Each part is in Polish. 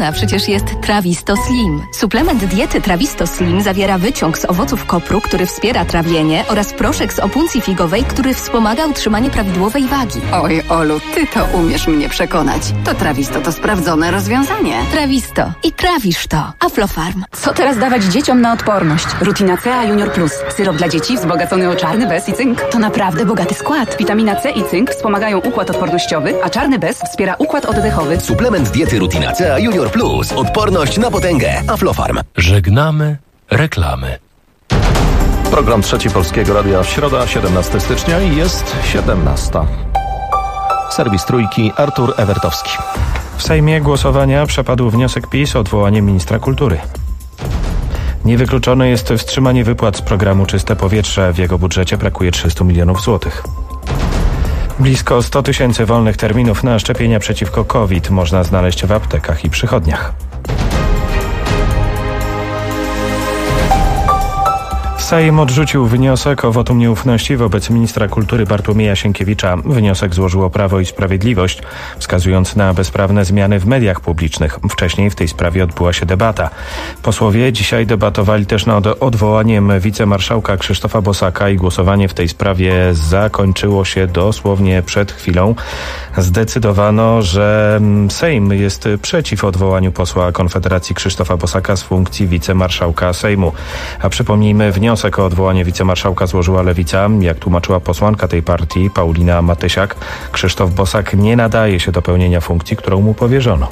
a przecież jest Trawisto Slim. Suplement diety Trawisto Slim zawiera wyciąg z owoców kopru, który wspiera trawienie, oraz proszek z opuncji figowej, który wspomaga utrzymanie prawidłowej wagi. Oj, Olu, ty to umiesz mnie przekonać. To Trawisto to sprawdzone rozwiązanie. Trawisto. I trawisz to. Aflofarm. Co teraz dawać dzieciom na odporność? Rutina C Junior Plus. Syrop dla dzieci wzbogacony o czarny bez i cynk. To naprawdę bogaty skład. Witamina C i cynk wspomagają układ odpornościowy, a czarny bez wspiera układ oddechowy. Suplement diety Rutina C Junior Plus. Odporność na potęgę. Aflofarm. Żegnamy reklamy. Program Trzeci Polskiego Radia, środa, 17 stycznia i jest 17. Serwis Trójki, Artur Ewertowski. W Sejmie głosowania przepadł wniosek PiS o odwołanie ministra kultury. Niewykluczone jest wstrzymanie wypłat z programu Czyste Powietrze. W jego budżecie brakuje 300 milionów złotych. Blisko 100 tysięcy wolnych terminów na szczepienia przeciwko COVID można znaleźć w aptekach i przychodniach. Sejm odrzucił wniosek o wotum nieufności wobec ministra kultury Bartłomieja Sienkiewicza. Wniosek złożyło Prawo i Sprawiedliwość, wskazując na bezprawne zmiany w mediach publicznych. Wcześniej w tej sprawie odbyła się debata. Posłowie dzisiaj debatowali też nad odwołaniem wicemarszałka Krzysztofa Bosaka i głosowanie w tej sprawie zakończyło się dosłownie przed chwilą. Zdecydowano, że Sejm jest przeciw odwołaniu posła Konfederacji Krzysztofa Bosaka z funkcji wicemarszałka Sejmu. A przypomnijmy, wniosek o odwołanie wicemarszałka złożyła Lewica. Jak tłumaczyła posłanka tej partii, Paulina Matysiak, Krzysztof Bosak nie nadaje się do pełnienia funkcji, którą mu powierzono.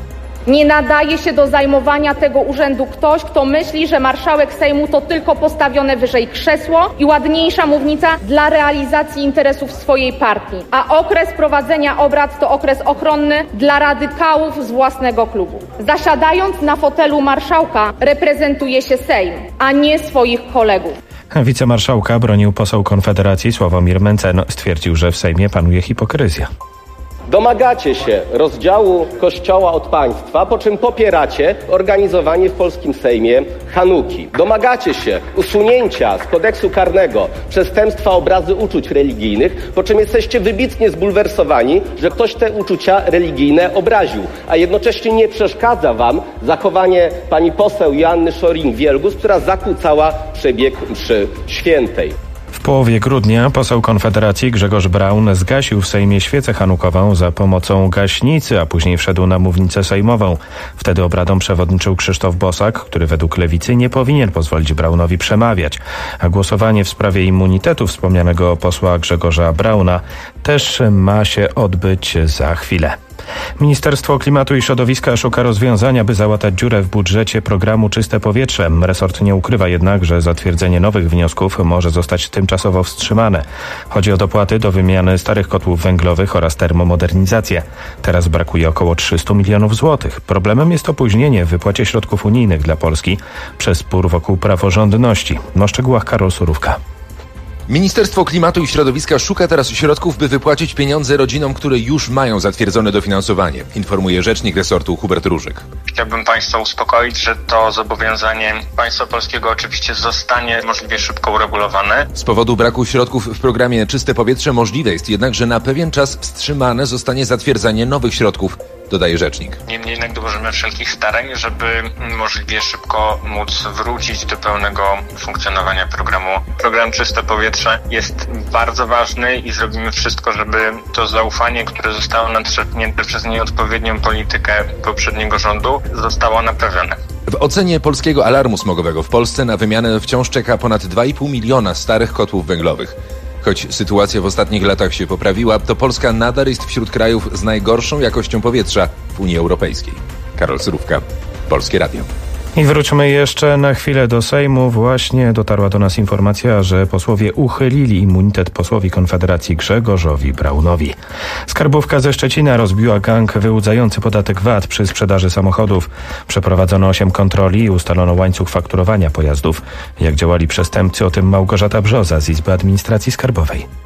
Nie nadaje się do zajmowania tego urzędu ktoś, kto myśli, że marszałek Sejmu to tylko postawione wyżej krzesło i ładniejsza mównica dla realizacji interesów swojej partii. A okres prowadzenia obrad to okres ochronny dla radykałów z własnego klubu. Zasiadając na fotelu marszałka reprezentuje się Sejm, a nie swoich kolegów. Wicemarszałka bronił poseł Konfederacji Sławomir Mencen. Stwierdził, że w Sejmie panuje hipokryzja. Domagacie się rozdziału Kościoła od państwa, po czym popieracie organizowanie w polskim Sejmie Hanuki. Domagacie się usunięcia z kodeksu karnego przestępstwa obrazy uczuć religijnych, po czym jesteście wybitnie zbulwersowani, że ktoś te uczucia religijne obraził. A jednocześnie nie przeszkadza wam zachowanie pani poseł Joanny Scheuring-Wielgus, która zakłócała przebieg mszy świętej. W połowie grudnia poseł Konfederacji Grzegorz Braun zgasił w Sejmie świecę hanukową za pomocą gaśnicy, a później wszedł na mównicę sejmową. Wtedy obradom przewodniczył Krzysztof Bosak, który według Lewicy nie powinien pozwolić Braunowi przemawiać. A głosowanie w sprawie immunitetu wspomnianego posła Grzegorza Brauna też ma się odbyć za chwilę. Ministerstwo Klimatu i Środowiska szuka rozwiązania, by załatać dziurę w budżecie programu Czyste Powietrze. Resort nie ukrywa jednak, że zatwierdzenie nowych wniosków może zostać tymczasowo wstrzymane. Chodzi o dopłaty do wymiany starych kotłów węglowych oraz termomodernizację. Teraz brakuje około 300 milionów złotych. Problemem jest opóźnienie w wypłacie środków unijnych dla Polski przez spór wokół praworządności. O szczegółach Karol Surówka. Ministerstwo Klimatu i Środowiska szuka teraz środków, by wypłacić pieniądze rodzinom, które już mają zatwierdzone dofinansowanie, informuje rzecznik resortu Hubert Różyk. Chciałbym Państwa uspokoić, że to zobowiązanie państwa polskiego oczywiście zostanie możliwie szybko uregulowane. Z powodu braku środków w programie Czyste Powietrze możliwe jest jednak, że na pewien czas wstrzymane zostanie zatwierdzanie nowych środków, dodaje rzecznik. Niemniej jednak dołożymy wszelkich starań, żeby możliwie szybko móc wrócić do pełnego funkcjonowania programu. Program Czyste Powietrze jest bardzo ważny i zrobimy wszystko, żeby to zaufanie, które zostało nadszarpnięte przez nieodpowiednią politykę poprzedniego rządu, zostało naprawione. W ocenie Polskiego Alarmu Smogowego w Polsce na wymianę wciąż czeka ponad 2,5 miliona starych kotłów węglowych. Choć sytuacja w ostatnich latach się poprawiła, to Polska nadal jest wśród krajów z najgorszą jakością powietrza w Unii Europejskiej. Karol Surówka, Polskie Radio. I wróćmy jeszcze na chwilę do Sejmu. Właśnie dotarła do nas informacja, że posłowie uchylili immunitet posłowi Konfederacji Grzegorzowi Braunowi. Skarbówka ze Szczecina rozbiła gang wyłudzający podatek VAT przy sprzedaży samochodów. Przeprowadzono 8 kontroli i ustalono łańcuch fakturowania pojazdów. Jak działali przestępcy, o tym Małgorzata Brzoza z Izby Administracji Skarbowej.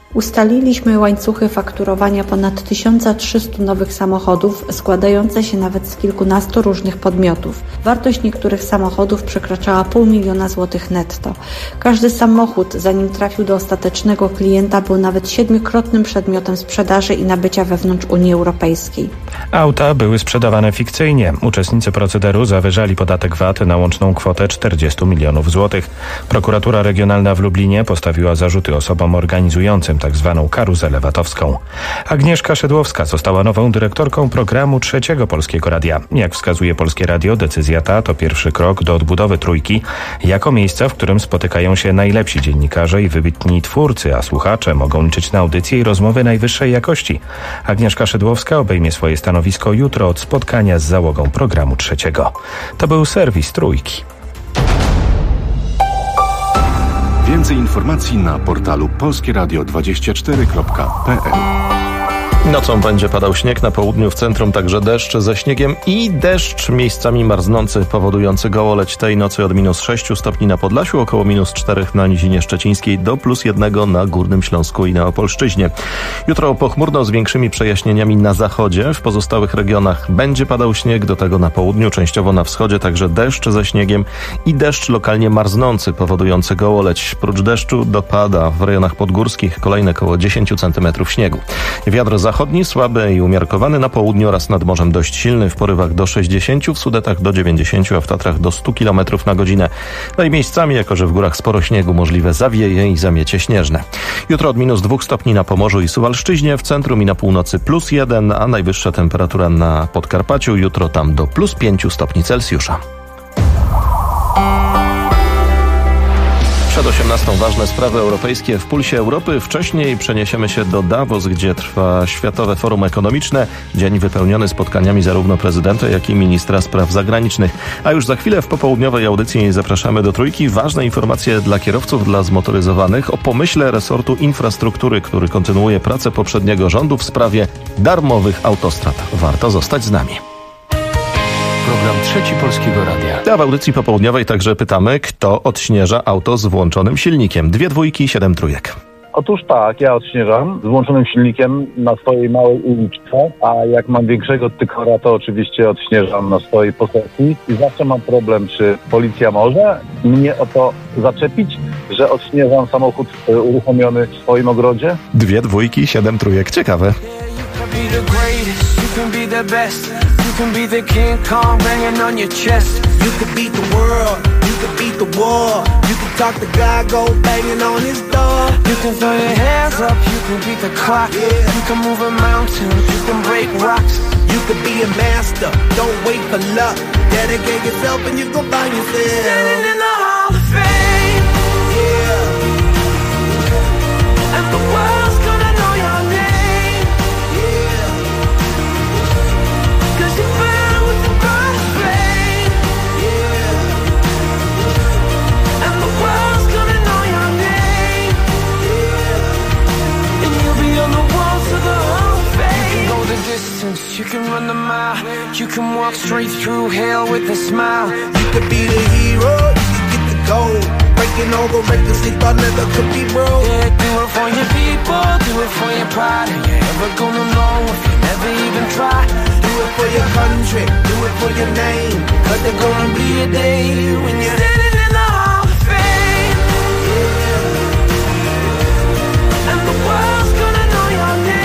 Ustaliliśmy łańcuchy fakturowania ponad 1300 nowych samochodów, składające się nawet z kilkunastu różnych podmiotów. Wartość niektórych samochodów przekraczała 500 000 złotych netto. Każdy samochód, zanim trafił do ostatecznego klienta, był nawet 7-krotnym przedmiotem sprzedaży i nabycia wewnątrz Unii Europejskiej. Auta były sprzedawane fikcyjnie. Uczestnicy procederu zawyżali podatek VAT na łączną kwotę 40 milionów złotych. Prokuratura Regionalna w Lublinie postawiła zarzuty osobom organizującym tzw. karuzelę VAT-owską. Agnieszka Szydłowska została nową dyrektorką programu Trzeciego Polskiego Radia. Jak wskazuje Polskie Radio, decyzja ta to pierwszy krok do odbudowy Trójki jako miejsca, w którym spotykają się najlepsi dziennikarze i wybitni twórcy, a słuchacze mogą liczyć na audycje i rozmowy najwyższej jakości. Agnieszka Szydłowska obejmie swoje stanowisko jutro od spotkania z załogą programu Trzeciego. To był serwis Trójki. Więcej informacji na portalu polskieradio24.pl. Nocą będzie padał śnieg, na południu w centrum także deszcz ze śniegiem i deszcz miejscami marznący, powodujący gołoleć tej nocy od -6 stopni na Podlasiu, około -4 na Nizinie Szczecińskiej, do +1 na Górnym Śląsku i na Opolszczyźnie. Jutro pochmurno z większymi przejaśnieniami na zachodzie, w pozostałych regionach będzie padał śnieg, do tego na południu, częściowo na wschodzie także deszcz ze śniegiem i deszcz lokalnie marznący, powodujący gołoleć. Prócz deszczu dopada w rejonach podgórskich kolejne około 10 cm śniegu. Wiatr zachodni słaby i umiarkowany, na południu oraz nad morzem dość silny, w porywach do 60, w Sudetach do 90, a w Tatrach do 100 km na godzinę. No i miejscami, jako że w górach sporo śniegu, możliwe zawieje i zamiecie śnieżne. Jutro od -2 stopni na Pomorzu i Suwalszczyźnie, w centrum i na północy +1, a najwyższa temperatura na Podkarpaciu jutro tam do +5 stopni Celsjusza. Przed 18 ważne sprawy europejskie w Pulsie Europy. Wcześniej przeniesiemy się do Davos, gdzie trwa Światowe Forum Ekonomiczne. Dzień wypełniony spotkaniami zarówno prezydenta, jak i ministra spraw zagranicznych. A już za chwilę w popołudniowej audycji zapraszamy do Trójki. Ważne informacje dla kierowców, dla zmotoryzowanych o pomyśle resortu infrastruktury, który kontynuuje pracę poprzedniego rządu w sprawie darmowych autostrad. Warto zostać z nami. Program Trzeci Polskiego Radia. A w audycji popołudniowej także pytamy, kto odśnieża auto z włączonym silnikiem. 2 dwójki, 7 trójek. Otóż tak, ja odśnieżam z włączonym silnikiem na swojej małej uliczce, a jak mam większego tykora, to oczywiście odśnieżam na swojej posesji i zawsze mam problem, czy policja może mnie o to zaczepić, że odśnieżam samochód uruchomiony w swoim ogrodzie. 2 dwójki, 7 trójek. Ciekawe. You can be the King Kong banging on your chest. You could beat the world, you could beat the war. You can talk to God, go banging on his door. You can throw your hands up, you can beat the clock. Yeah. You can move a mountain, you can break rocks. You could be a master, don't wait for luck. Dedicate yourself and you go find yourself standing in the Hall of Fame. Yeah. And the world's gonna know your name. You can run the mile, you can walk straight through hell with a smile. You could be the hero, you could get the gold. Breaking all the records they thought never could be broke. Yeah, do it for your people, do it for your pride. And you're never gonna know if you never even try. Do it for your country, do it for your name. Cause there's gonna be a day when you're standing in the Hall of Fame. Yeah. And the world's gonna know your name.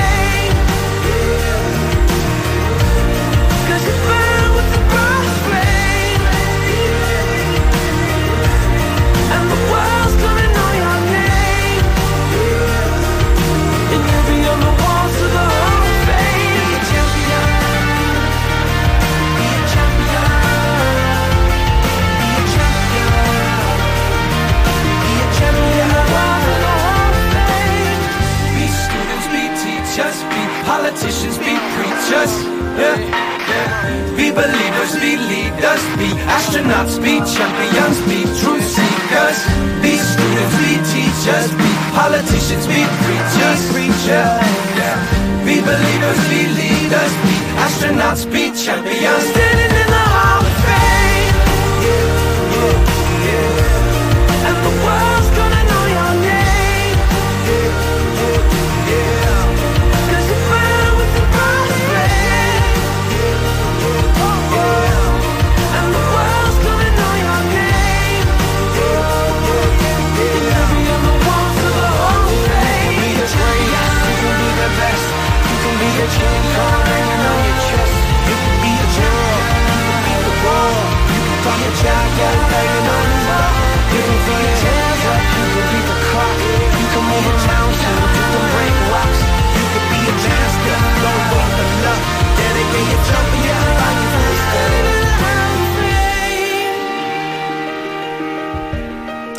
Politicians be preachers, yeah, yeah. Be believers, be leaders, be astronauts, be champions, be truth seekers. Be students, be teachers, be politicians, be preachers, yeah. Be believers, be leaders, be astronauts, be champions. Standing in the Hall of Fame, yeah, yeah, yeah. And the world's gonna know your name, yeah, yeah.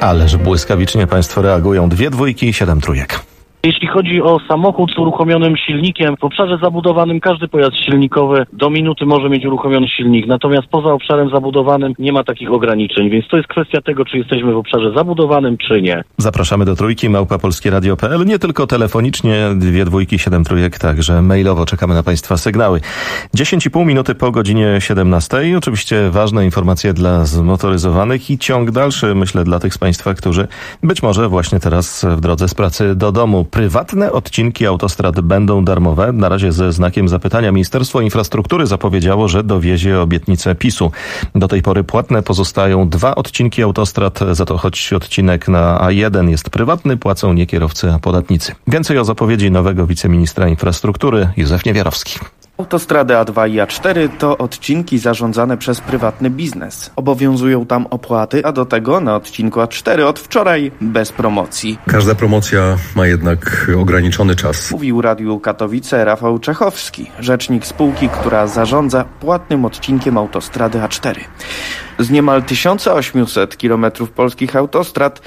Ależ błyskawicznie państwo reagują. 2 dwójki i 7 trójek. Jeśli chodzi o samochód z uruchomionym silnikiem, w obszarze zabudowanym każdy pojazd silnikowy do minuty może mieć uruchomiony silnik, natomiast poza obszarem zabudowanym nie ma takich ograniczeń, więc to jest kwestia tego, czy jesteśmy w obszarze zabudowanym, czy nie. Zapraszamy do trójki, @polskieradio.pl, nie tylko telefonicznie, 2 dwójki, 7 trójek, także mailowo czekamy na państwa sygnały. 10,5 minuty po godzinie 17. Oczywiście ważne informacje dla zmotoryzowanych i ciąg dalszy, myślę, dla tych z państwa, którzy być może właśnie teraz w drodze z pracy do domu. Prywatne odcinki autostrad będą darmowe. Na razie ze znakiem zapytania. Ministerstwo Infrastruktury zapowiedziało, że dowiezie obietnicę PiS-u. Do tej pory płatne pozostają 2 odcinki autostrad, za to choć odcinek na A1 jest prywatny, płacą nie kierowcy, a podatnicy. Więcej o zapowiedzi nowego wiceministra infrastruktury Józef Niewiarowski. Autostrady A2 i A4 to odcinki zarządzane przez prywatny biznes. Obowiązują tam opłaty, a do tego na odcinku A4 od wczoraj bez promocji. Każda promocja ma jednak ograniczony czas. Mówił Radiu Katowice Rafał Czechowski, rzecznik spółki, która zarządza płatnym odcinkiem autostrady A4. Z niemal 1800 km polskich autostrad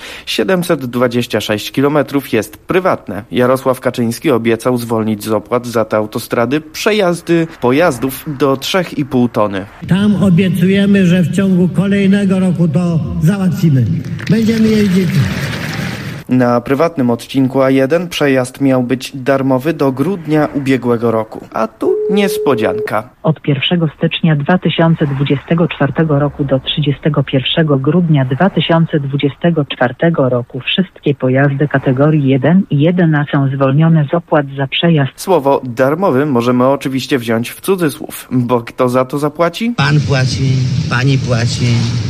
726 km jest prywatne. Jarosław Kaczyński obiecał zwolnić z opłat za te autostrady przejazdy pojazdów do 3,5 tony. Tam obiecujemy, że w ciągu kolejnego roku to załatwimy. Będziemy jeździć. Na prywatnym odcinku A1 przejazd miał być darmowy do grudnia ubiegłego roku. A tu niespodzianka. Od 1 stycznia 2024 roku do 31 grudnia 2024 roku wszystkie pojazdy kategorii 1 i 1A są zwolnione z opłat za przejazd. Słowo darmowy możemy oczywiście wziąć w cudzysłów, bo kto za to zapłaci? Pan płaci, pani płaci,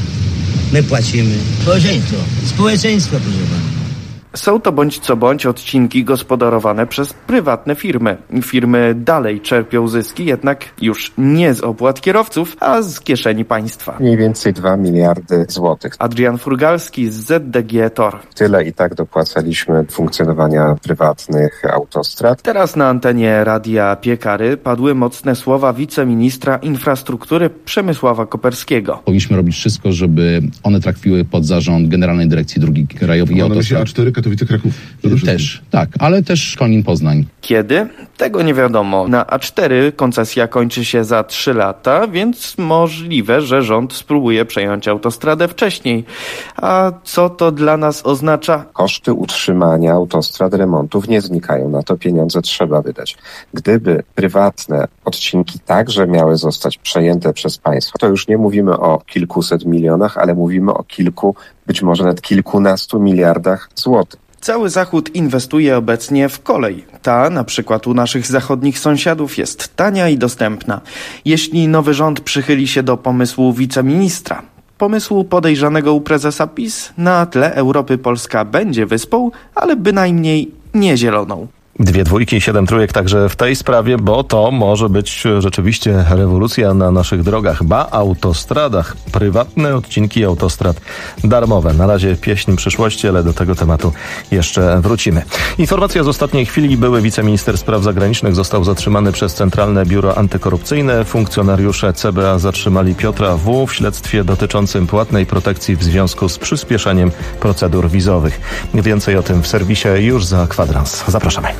my płacimy. Społeczeństwo, proszę pana. Są to bądź co bądź odcinki gospodarowane przez prywatne firmy. Firmy dalej czerpią zyski, jednak już nie z opłat kierowców, a z kieszeni państwa. Mniej więcej 2 miliardy złotych. Adrian Furgalski z ZDG TOR. Tyle i tak dopłacaliśmy funkcjonowania prywatnych autostrad. Teraz na antenie Radia Piekary padły mocne słowa wiceministra infrastruktury Przemysława Koperskiego. Powinniśmy robić wszystko, żeby one trafiły pod zarząd Generalnej Dyrekcji Dróg Krajowych i Autostrad. A4 Katowice, Kraków. Też, tak, ale też Konin, Poznań. Kiedy? Tego nie wiadomo. Na A4 koncesja kończy się za 3 lata, więc możliwe, że rząd spróbuje przejąć autostradę wcześniej. A co to dla nas oznacza? Koszty utrzymania autostrad, remontów nie znikają. Na to pieniądze trzeba wydać. Gdyby prywatne odcinki także miały zostać przejęte przez państwo, to już nie mówimy o kilkuset milionach, ale mówimy o kilku, być może nawet kilkunastu miliardach złotych. Cały Zachód inwestuje obecnie w kolej. Ta, na przykład u naszych zachodnich sąsiadów, jest tania i dostępna. Jeśli nowy rząd przychyli się do pomysłu wiceministra, pomysłu podejrzanego u prezesa PiS, na tle Europy Polska będzie wyspą, ale bynajmniej nie zieloną. 2 dwójki i 7 trójek także w tej sprawie, bo to może być rzeczywiście rewolucja na naszych drogach, autostradach. Prywatne odcinki autostrad darmowe. Na razie pieśń przyszłości, ale do tego tematu jeszcze wrócimy. Informacja z ostatniej chwili. Były wiceminister spraw zagranicznych został zatrzymany przez Centralne Biuro Antykorupcyjne. Funkcjonariusze CBA zatrzymali Piotra W. w śledztwie dotyczącym płatnej protekcji w związku z przyspieszeniem procedur wizowych. Więcej o tym w serwisie już za kwadrans. Zapraszamy.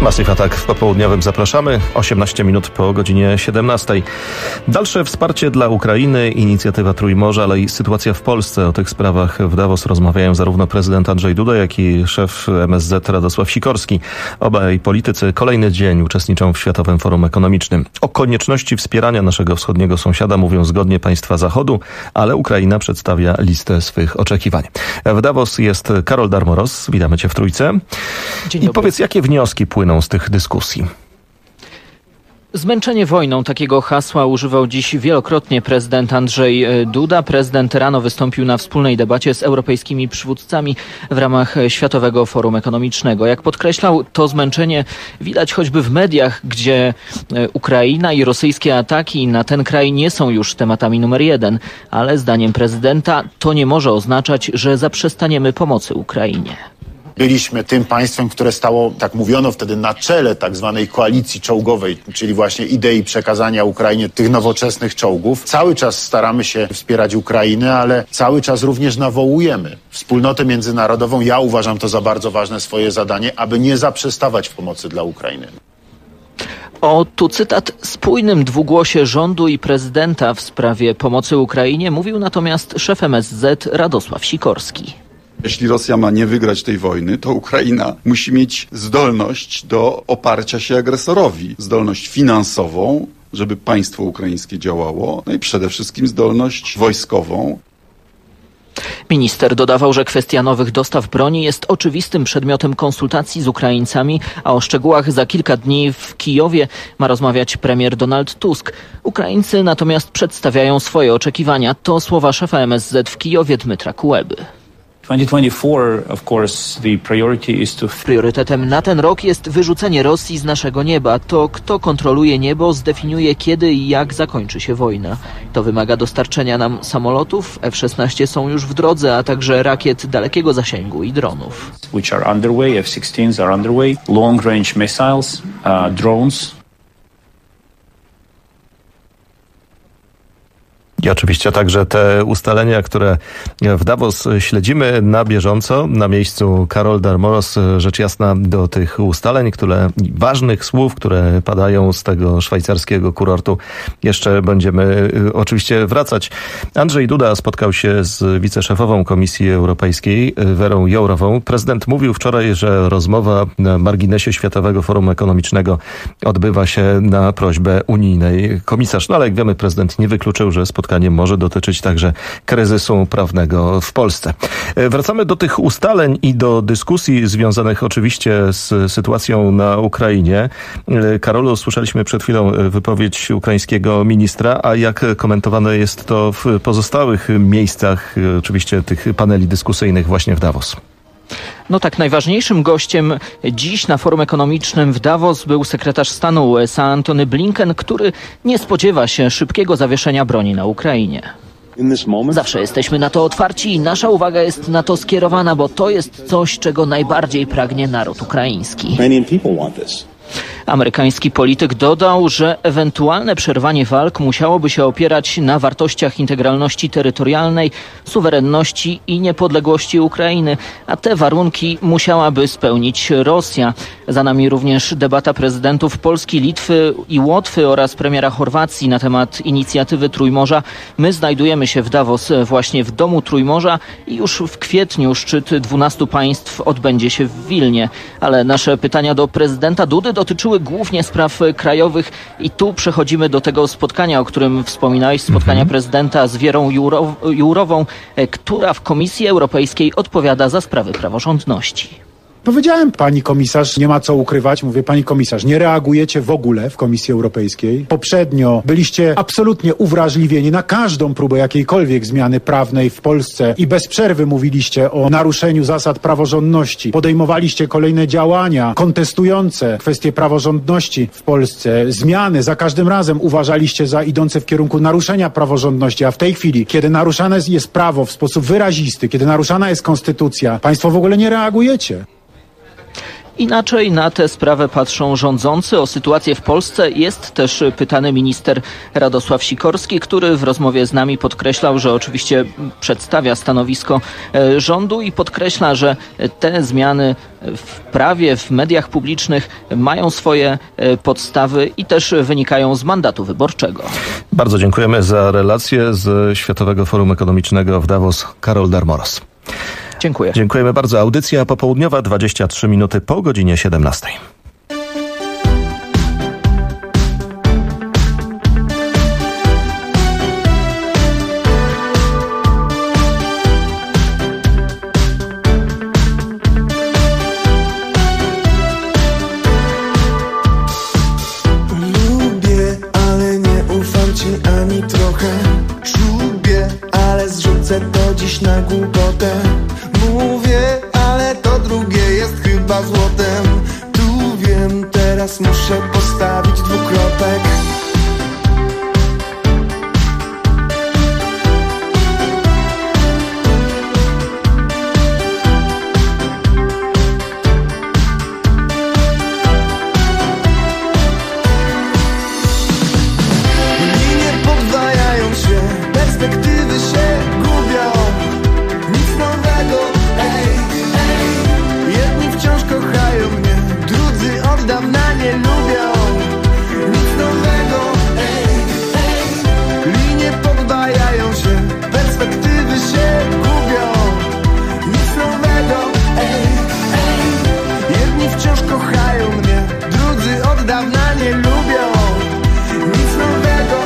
Massive Attack w popołudniowym zapraszamy. 18 minut po godzinie 17. Dalsze wsparcie dla Ukrainy, inicjatywa Trójmorza, ale i sytuacja w Polsce. O tych sprawach w Davos rozmawiają zarówno prezydent Andrzej Duda, jak i szef MSZ Radosław Sikorski. Obaj politycy kolejny dzień uczestniczą w Światowym Forum Ekonomicznym. O konieczności wspierania naszego wschodniego sąsiada mówią zgodnie państwa Zachodu, ale Ukraina przedstawia listę swych oczekiwań. W Davos jest Karol Darmoros. Witamy Cię w Trójce. I powiedz, jakie wnioski płyną z tych dyskusji? Zmęczenie wojną, takiego hasła używał dziś wielokrotnie prezydent Andrzej Duda. Prezydent rano wystąpił na wspólnej debacie z europejskimi przywódcami w ramach Światowego Forum Ekonomicznego. Jak podkreślał, to zmęczenie widać choćby w mediach, gdzie Ukraina i rosyjskie ataki na ten kraj nie są już tematami numer jeden, ale zdaniem prezydenta to nie może oznaczać, że zaprzestaniemy pomocy Ukrainie. Byliśmy tym państwem, które stało, tak mówiono wtedy, na czele tak zwanej koalicji czołgowej, czyli właśnie idei przekazania Ukrainie tych nowoczesnych czołgów. Cały czas staramy się wspierać Ukrainę, ale cały czas również nawołujemy wspólnotę międzynarodową. Ja uważam to za bardzo ważne swoje zadanie, aby nie zaprzestawać w pomocy dla Ukrainy. O, tu cytat, spójnym dwugłosie rządu i prezydenta w sprawie pomocy Ukrainie mówił natomiast szef MSZ Radosław Sikorski. Jeśli Rosja ma nie wygrać tej wojny, to Ukraina musi mieć zdolność do oparcia się agresorowi. Zdolność finansową, żeby państwo ukraińskie działało, no i przede wszystkim zdolność wojskową. Minister dodawał, że kwestia nowych dostaw broni jest oczywistym przedmiotem konsultacji z Ukraińcami, a o szczegółach za kilka dni w Kijowie ma rozmawiać premier Donald Tusk. Ukraińcy natomiast przedstawiają swoje oczekiwania. To słowa szefa MSZ w Kijowie Dmytra Kuleby. Priorytetem na ten rok jest wyrzucenie Rosji z naszego nieba. To kto kontroluje niebo, zdefiniuje kiedy i jak zakończy się wojna. To wymaga dostarczenia nam samolotów, F-16 są już w drodze, a także rakiet dalekiego zasięgu i dronów. F-16 are underway, long range missiles, drones. I oczywiście także te ustalenia, które w Davos śledzimy na bieżąco. Na miejscu Karol Darmoros, rzecz jasna, do tych ustaleń, ważnych słów, które padają z tego szwajcarskiego kurortu, jeszcze będziemy oczywiście wracać. Andrzej Duda spotkał się z wiceszefową Komisji Europejskiej, Werą Jourową. Prezydent mówił wczoraj, że rozmowa na marginesie Światowego Forum Ekonomicznego odbywa się na prośbę unijnej komisarz. No ale jak wiemy, prezydent nie wykluczył, że spotkanie może dotyczyć także kryzysu prawnego w Polsce. Wracamy do tych ustaleń i do dyskusji związanych oczywiście z sytuacją na Ukrainie. Karolu, słyszeliśmy przed chwilą wypowiedź ukraińskiego ministra, a jak komentowane jest to w pozostałych miejscach, oczywiście tych paneli dyskusyjnych właśnie w Davos? No tak, najważniejszym gościem dziś na forum ekonomicznym w Davos był sekretarz stanu USA Antony Blinken, który nie spodziewa się szybkiego zawieszenia broni na Ukrainie. Zawsze jesteśmy na to otwarci i nasza uwaga jest na to skierowana, bo to jest coś, czego najbardziej pragnie naród ukraiński. Amerykański polityk dodał, że ewentualne przerwanie walk musiałoby się opierać na wartościach integralności terytorialnej, suwerenności i niepodległości Ukrainy, a te warunki musiałaby spełnić Rosja. Za nami również debata prezydentów Polski, Litwy i Łotwy oraz premiera Chorwacji na temat inicjatywy Trójmorza. My znajdujemy się w Davos właśnie w Domu Trójmorza i już w kwietniu szczyt 12 państw odbędzie się w Wilnie. Ale nasze pytania do prezydenta Dudy dotyczyły głównie spraw krajowych i tu przechodzimy do tego spotkania, o którym wspominałeś, spotkania prezydenta z Wierą Jourową, która w Komisji Europejskiej odpowiada za sprawy praworządności. Powiedziałem, pani komisarz, nie ma co ukrywać, mówię, pani komisarz, nie reagujecie w ogóle w Komisji Europejskiej. Poprzednio byliście absolutnie uwrażliwieni na każdą próbę jakiejkolwiek zmiany prawnej w Polsce i bez przerwy mówiliście o naruszeniu zasad praworządności. Podejmowaliście kolejne działania kontestujące kwestie praworządności w Polsce. Zmiany za każdym razem uważaliście za idące w kierunku naruszenia praworządności, a w tej chwili, kiedy naruszane jest prawo w sposób wyrazisty, kiedy naruszana jest konstytucja, państwo w ogóle nie reagujecie. Inaczej na tę sprawę patrzą rządzący. O sytuację w Polsce jest też pytany minister Radosław Sikorski, który w rozmowie z nami podkreślał, że oczywiście przedstawia stanowisko rządu i podkreśla, że te zmiany w prawie, w mediach publicznych mają swoje podstawy i też wynikają z mandatu wyborczego. Bardzo dziękujemy za relację z Światowego Forum Ekonomicznego w Davos. Karol Darmoros. Dziękuję. Dziękujemy bardzo. Audycja popołudniowa, 23 minuty po godzinie 17. Lubię, ale nie ufam ci ani trochę. Czubię, ale zrzucę to dziś na głupotę. Mówię, ale to drugie jest chyba złotem. Tu wiem, teraz muszę postawić dwukropek. Linie podwajają się, perspektywy się gubią. Nic nowego, jedni wciąż kochają mnie, drudzy od dawna nie lubią. Nic nowego, linie podwajają się, perspektywy się gubią. Nic nowego, jedni wciąż kochają mnie, drudzy od dawna nie lubią. Nic nowego,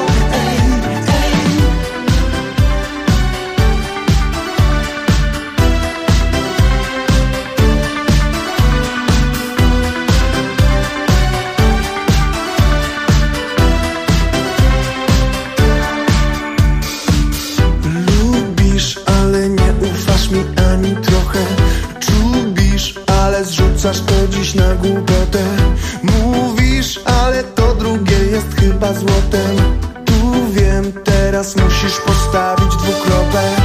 lubisz, ale nie ufasz mi ani trochę. Czubisz, ale zrzucasz to dziś na głupotę. Mówisz, ale to drugie jest chyba złotem. Tu wiem, teraz musisz postawić dwukropek.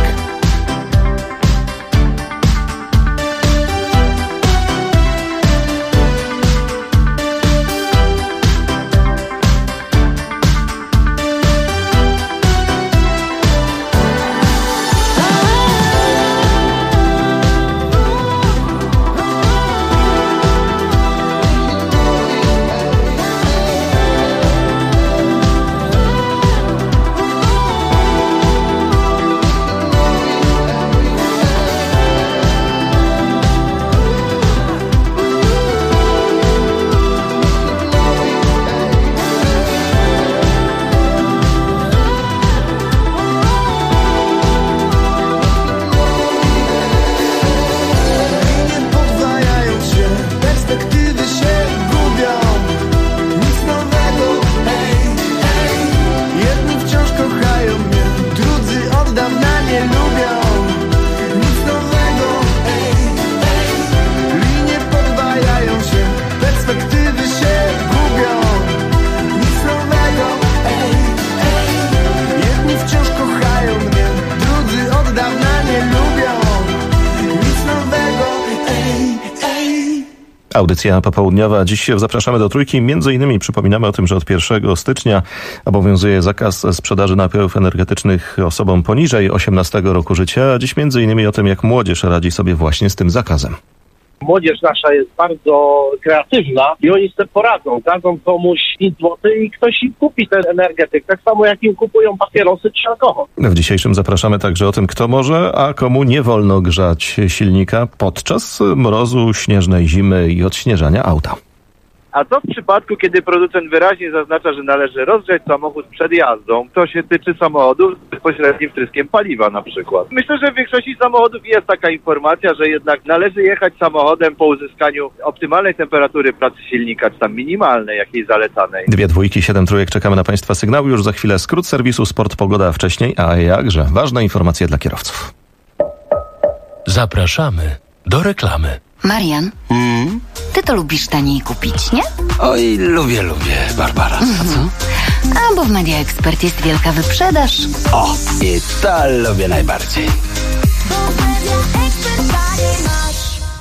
Linie podwajają się, perspektywy się gubią. Nic nowego, jedni wciąż kochają mnie, drudzy od dawna nie lubią. Nic nowego, linie podwajają się, perspektywy się gubią. Nic nowego, jedni wciąż kochają mnie, drudzy od dawna nie lubią. Nic nowego, Audycja popołudniowa. Dziś zapraszamy do Trójki. Między innymi przypominamy o tym, że od 1 stycznia obowiązuje zakaz sprzedaży napojów energetycznych osobom poniżej 18 roku życia. A dziś między innymi o tym, jak młodzież radzi sobie właśnie z tym zakazem. Młodzież nasza jest bardzo kreatywna i oni sobie poradzą. Dadzą komuś 5 zł i ktoś im kupi ten energetyk. Tak samo jak im kupują papierosy czy alkohol. W dzisiejszym zapraszamy także o tym, kto może, a komu nie wolno grzać silnika podczas mrozu, śnieżnej zimy i odśnieżania auta. A co w przypadku, kiedy producent wyraźnie zaznacza, że należy rozgrzać samochód przed jazdą? To się tyczy samochodów z bezpośrednim wtryskiem paliwa na przykład. Myślę, że w większości samochodów jest taka informacja, że jednak należy jechać samochodem po uzyskaniu optymalnej temperatury pracy silnika, czy tam minimalnej, jakiejś zalecanej. 2 dwójki, 7 trójek. Czekamy na Państwa sygnały. Już za chwilę skrót serwisu Sport Pogoda wcześniej, a jakże ważne informacje dla kierowców. Zapraszamy do reklamy. Marian, ty to lubisz taniej kupić, nie? Oj, lubię, Barbara. A co? A bo w Media Expert jest wielka wyprzedaż. O, i to lubię najbardziej.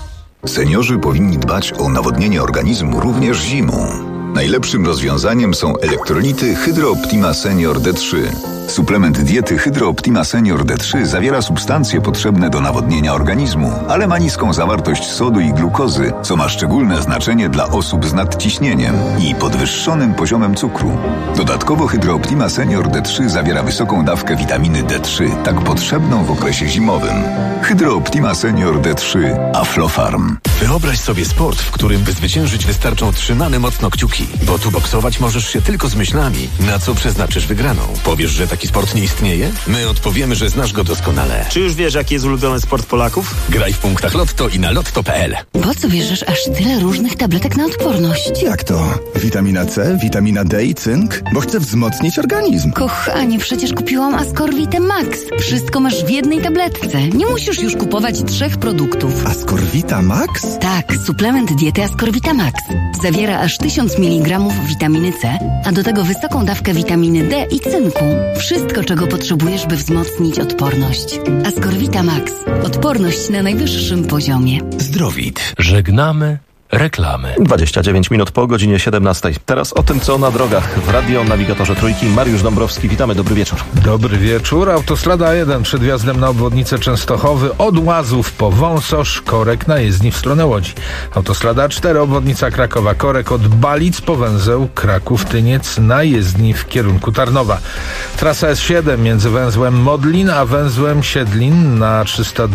Seniorzy powinni dbać o nawodnienie organizmu również zimą. Najlepszym rozwiązaniem są elektrolity Hydro Optima Senior D3. Suplement diety Hydro Optima Senior D3 zawiera substancje potrzebne do nawodnienia organizmu, ale ma niską zawartość sodu i glukozy, co ma szczególne znaczenie dla osób z nadciśnieniem i podwyższonym poziomem cukru. Dodatkowo Hydro Optima Senior D3 zawiera wysoką dawkę witaminy D3, tak potrzebną w okresie zimowym. Hydro Optima Senior D3 Aflofarm. Wyobraź sobie sport, w którym by zwyciężyć wystarczą trzymane mocno kciuki, bo tu boksować możesz się tylko z myślami, na co przeznaczysz wygraną. Powiesz, że taki sport nie istnieje? My odpowiemy, że znasz go doskonale. Czy już wiesz, jaki jest ulubiony sport Polaków? Graj w punktach Lotto i na lotto.pl. Po co bierzesz aż tyle różnych tabletek na odporność? Jak to? Witamina C, witamina D i cynk? Bo chcę wzmocnić organizm. Kochanie, przecież kupiłam Ascorvite Max. Wszystko masz w jednej tabletce. Nie musisz już kupować 3 produktów. Ascorvita Max? Tak, suplement diety Ascorvita Max. Zawiera aż 1000 mg witaminy C, a do tego wysoką dawkę witaminy D i cynku. Wszystko, czego potrzebujesz, by wzmocnić odporność. Ascorvita Max. Odporność na najwyższym poziomie. Zdrowit. Żegnamy reklamy. 29 minut po godzinie 17. Teraz o tym, co na drogach w Radio Nawigatorze Trójki. Mariusz Dąbrowski, witamy, dobry wieczór. Dobry wieczór. Autostrada 1 przed wjazdem na obwodnicę Częstochowy od Łazów po Wąsosz, korek na jezdni w stronę Łodzi. Autostrada 4 obwodnica Krakowa, korek od Balic po węzeł Kraków-Tyniec na jezdni w kierunku Tarnowa. Trasa S7 między węzłem Modlin a węzłem Siedlin na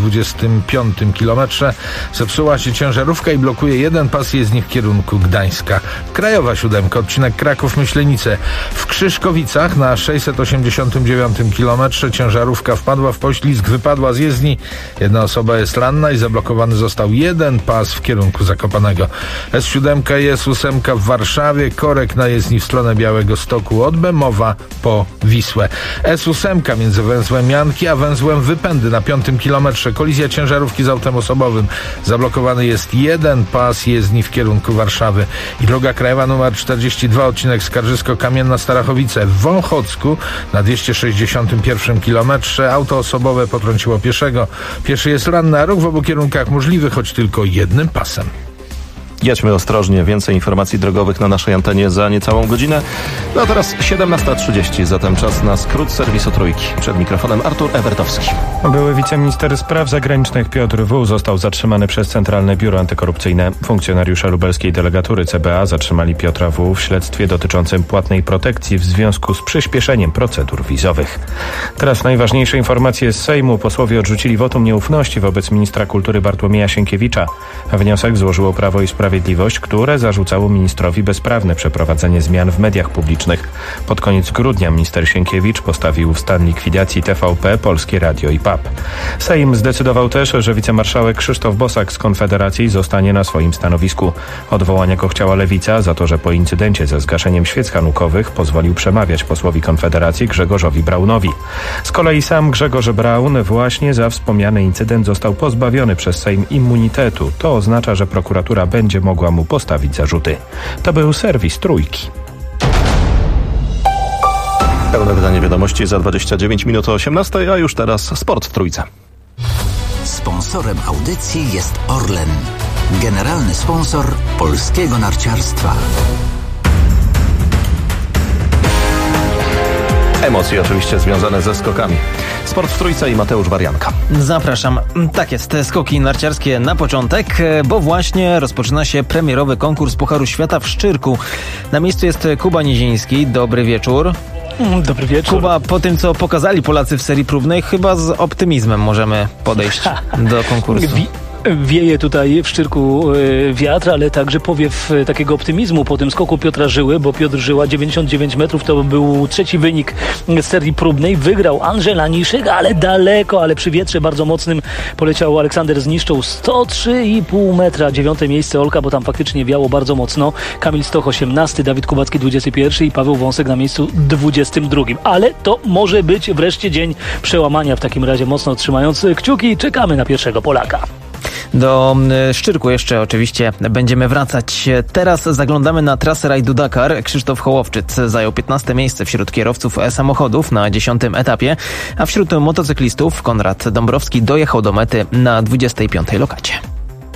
325 kilometrze zepsuła się ciężarówka i blokuje jeden pas jezdni w kierunku Gdańska. Krajowa 7, odcinek Kraków-Myślenice. W Krzyszkowicach na 689 kilometrze ciężarówka wpadła w poślizg, wypadła z jezdni. Jedna osoba jest ranna i zablokowany został jeden pas w kierunku Zakopanego. S7 i S8 w Warszawie, korek na jezdni w stronę Białegostoku od Bemowa po Wisłę. S8 między węzłem Janki a węzłem Wypędy na 5 kilometrze. Kolizja ciężarówki z autem osobowym. Zablokowany jest jeden pas jezdni w kierunku Warszawy. I droga krajowa numer 42, odcinek Skarżysko-Kamienna Starachowice. W Wąchocku na 261 kilometrze auto osobowe potrąciło pieszego. Pieszy jest ranny, a ruch w obu kierunkach możliwy, choć tylko jednym pasem. Jedźmy ostrożnie. Więcej informacji drogowych na naszej antenie za niecałą godzinę. No a teraz 17:30, zatem czas na skrót serwisu Trójki. Przed mikrofonem Artur Ewertowski. Były wiceminister spraw zagranicznych Piotr W. został zatrzymany przez Centralne Biuro Antykorupcyjne. Funkcjonariusze lubelskiej delegatury CBA zatrzymali Piotra W. w śledztwie dotyczącym płatnej protekcji w związku z przyspieszeniem procedur wizowych. Teraz najważniejsze informacje z Sejmu. Posłowie odrzucili wotum nieufności wobec ministra kultury Bartłomieja Sienkiewicza. Wniosek złożyło Prawo i Sprawiedliwość, które zarzucało ministrowi bezprawne przeprowadzenie zmian w mediach publicznych. Pod koniec grudnia minister Sienkiewicz postawił w stan likwidacji TVP, Polskie Radio i PAP. Sejm zdecydował też, że wicemarszałek Krzysztof Bosak z Konfederacji zostanie na swoim stanowisku. Odwołania go chciała Lewica za to, że po incydencie ze zgaszeniem świec hanukowych pozwolił przemawiać posłowi Konfederacji Grzegorzowi Braunowi. Z kolei sam Grzegorz Braun właśnie za wspomniany incydent został pozbawiony przez Sejm immunitetu. To oznacza, że prokuratura będzie mogła mu postawić zarzuty. To był serwis Trójki. Pełne wydanie wiadomości za 29 minut o 18, a już teraz sport w Trójce. Sponsorem audycji jest Orlen, generalny sponsor polskiego narciarstwa. Emocje oczywiście związane ze skokami. Sport w Trójce i Mateusz Warianka. Zapraszam. Tak jest, skoki narciarskie na początek, bo właśnie rozpoczyna się premierowy konkurs Pucharu Świata w Szczyrku. Na miejscu jest Kuba Nieziński. Dobry wieczór. Dobry wieczór. Kuba, po tym co pokazali Polacy w serii próbnej, chyba z optymizmem możemy podejść do konkursu. Wieje tutaj w Szczyrku wiatr, ale także powiew takiego optymizmu po tym skoku Piotra Żyły, bo Piotr Żyła 99 metrów to był trzeci wynik z serii próbnej. Wygrał Andrzej Laniszek, ale daleko, ale przy wietrze bardzo mocnym poleciał Aleksander Zniszczą 103,5 metra. 9. miejsce Olka, bo tam faktycznie wiało bardzo mocno. Kamil Stoch 18, Dawid Kubacki 21 i Paweł Wąsek na miejscu 22. Ale to może być wreszcie dzień przełamania. W takim razie mocno trzymając kciuki, czekamy na pierwszego Polaka. Do Szczyrku jeszcze oczywiście będziemy wracać. Teraz zaglądamy na trasę rajdu Dakar. Krzysztof Hołowczyc zajął 15. miejsce wśród kierowców samochodów na 10. etapie, a wśród motocyklistów Konrad Dąbrowski dojechał do mety na 25. lokacie.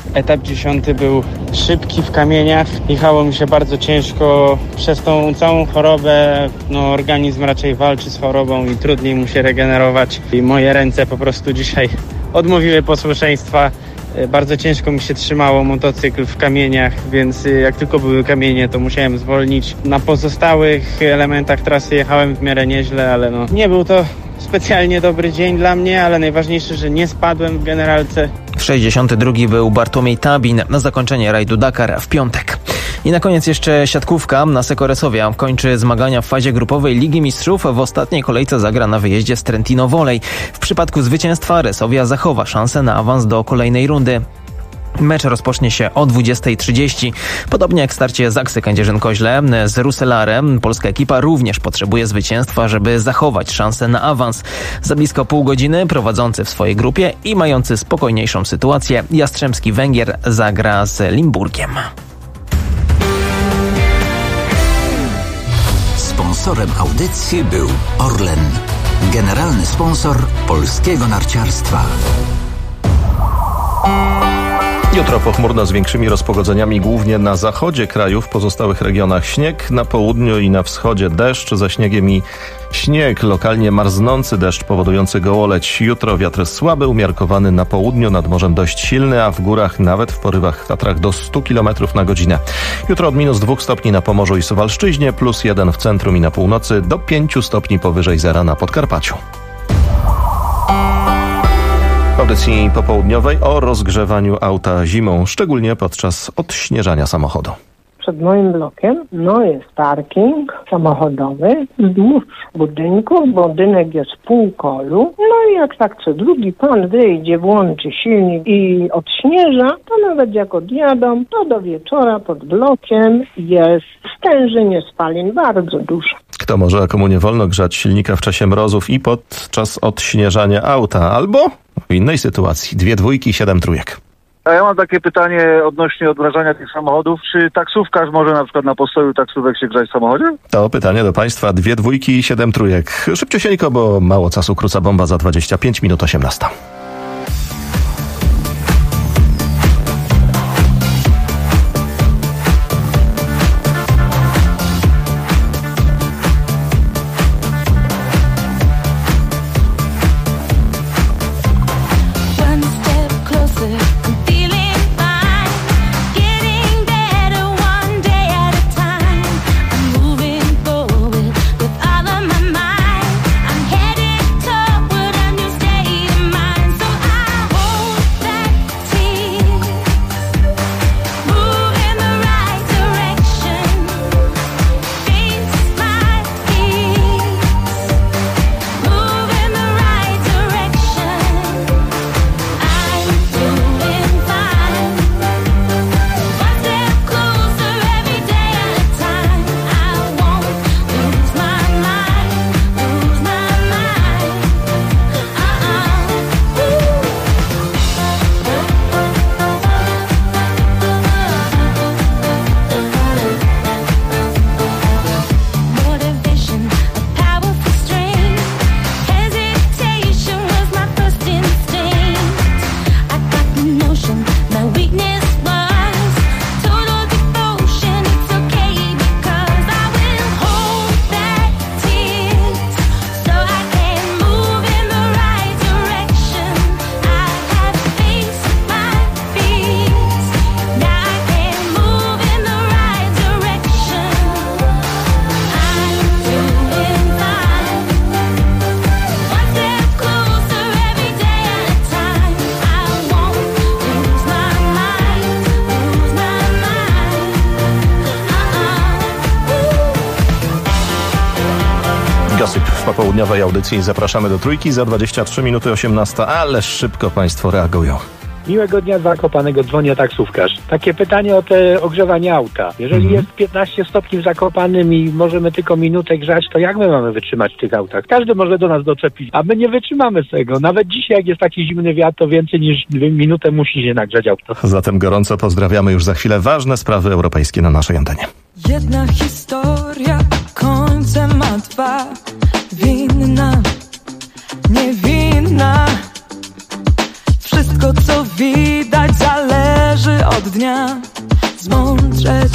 Etap 10 był szybki w kamieniach. Jechało mi się bardzo ciężko. Przez tą całą chorobę organizm raczej walczy z chorobą i trudniej mu się regenerować. I moje ręce po prostu dzisiaj odmówiły posłuszeństwa. Bardzo ciężko mi się trzymało motocykl w kamieniach, więc jak tylko były kamienie, to musiałem zwolnić. Na pozostałych elementach trasy jechałem w miarę nieźle, ale nie był to specjalnie dobry dzień dla mnie, ale najważniejsze, że nie spadłem w generalce. 62. był Bartłomiej Tabin na zakończenie rajdu Dakar w piątek. I na koniec jeszcze siatkówka. Naseko Resovia kończy zmagania w fazie grupowej Ligi Mistrzów. W ostatniej kolejce zagra na wyjeździe z Trentino Volley. W przypadku zwycięstwa Resovia zachowa szansę na awans do kolejnej rundy. Mecz rozpocznie się o 20:30. Podobnie jak w starcie Zaksy Kędzierzyn-Koźle z Ruselarem, polska ekipa również potrzebuje zwycięstwa, żeby zachować szansę na awans. Za blisko pół godziny prowadzący w swojej grupie i mający spokojniejszą sytuację Jastrzębski Węgier zagra z Limburgiem. Sponsorem audycji był Orlen, generalny sponsor polskiego narciarstwa. Jutro pochmurno z większymi rozpogodzeniami, głównie na zachodzie kraju, w pozostałych regionach śnieg, na południu i na wschodzie deszcz, ze śniegiem i śnieg, lokalnie marznący deszcz powodujący gołoleć. Jutro wiatr słaby, umiarkowany na południu, nad morzem dość silny, a w górach nawet w porywach w Tatrach do 100 km na godzinę. Jutro od -2 stopni na Pomorzu i Suwalszczyźnie, +1 w centrum i na północy, do 5 stopni powyżej zera na Podkarpaciu. W audycji popołudniowej o rozgrzewaniu auta zimą, szczególnie podczas odśnieżania samochodu. Przed moim blokiem jest parking samochodowy wzdłuż budynku. Budynek jest w półkolu. I jak tak co drugi pan wyjdzie, włączy silnik i odśnieża, to nawet jak odjadą, to do wieczora pod blokiem jest stężenie spalin bardzo duże. Kto może, a komu nie wolno grzać silnika w czasie mrozów i podczas odśnieżania auta, albo w innej sytuacji 2 dwójki, 7 trójek. A ja mam takie pytanie odnośnie odmrażania tych samochodów. Czy taksówkarz może na przykład na postoju taksówek się grzać w samochodzie? To pytanie do Państwa. 2 dwójki i 7 trójek. Szybciusieńko, bo mało czasu, króca bomba za 25 minut 18. W popołudniowej audycji zapraszamy do trójki za 23 minuty 18, ale szybko Państwo reagują. Miłego dnia, Zakopanego, dzwonię taksówkarz. Takie pytanie o te ogrzewanie auta. Jeżeli jest 15 stopni w Zakopanym i możemy tylko minutę grzać, to jak my mamy wytrzymać w tych autach? Każdy może do nas doczepić, a my nie wytrzymamy z tego. Nawet dzisiaj, jak jest taki zimny wiatr, to więcej niż minutę musi się nagrzać auto. Zatem gorąco pozdrawiamy już za chwilę ważne sprawy europejskie na naszej antenie. Jedna historia końcem ma dwa. Winna, niewinna. Wszystko co widać zależy zależy od dnia. Zmądrzeć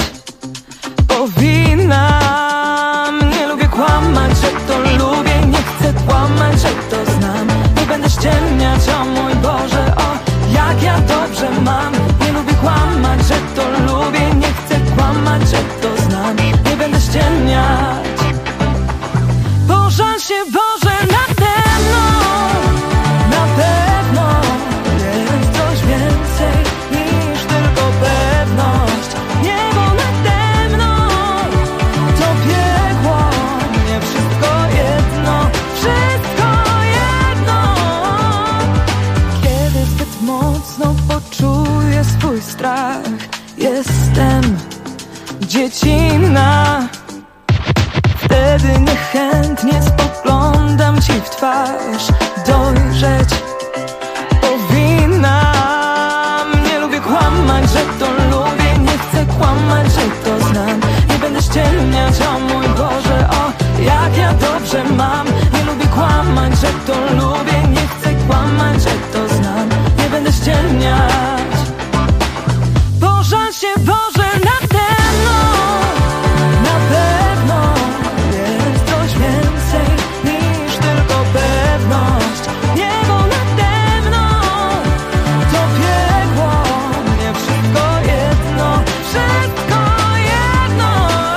powinnam. Nie lubię kłamać, że to lubię. Nie chcę kłamać, że to znam. Nie będę ściemniać, o mój Boże, o jak ja dobrze mam. Nie lubię kłamać, że to lubię. Nie chcę kłamać, że to znam. Nie będę ściemniać. Pożal się Boże nade mną. Na pewno jest coś więcej niż tylko pewność. Niebo nade mną to piekło. Nie wszystko jedno, wszystko jedno. Kiedy zbyt mocno poczuję swój strach, jestem dziecinna. Wtedy niechętnie spoglądam ci w twarz. Dojrzeć powinnam. Nie lubię kłamać, że to lubię. Nie chcę kłamać, że to znam. Nie będę ściemniać, o mój Boże, o jak ja dobrze mam. Nie lubię kłamać, że to lubię. Nie chcę kłamać, że to znam. Nie będę ściemniać. Pożal się Boże nade mną. Na pewno jest coś więcej niż tylko pewność. Niebo nade mną to piekło. Nie wszystko jedno, wszystko jedno.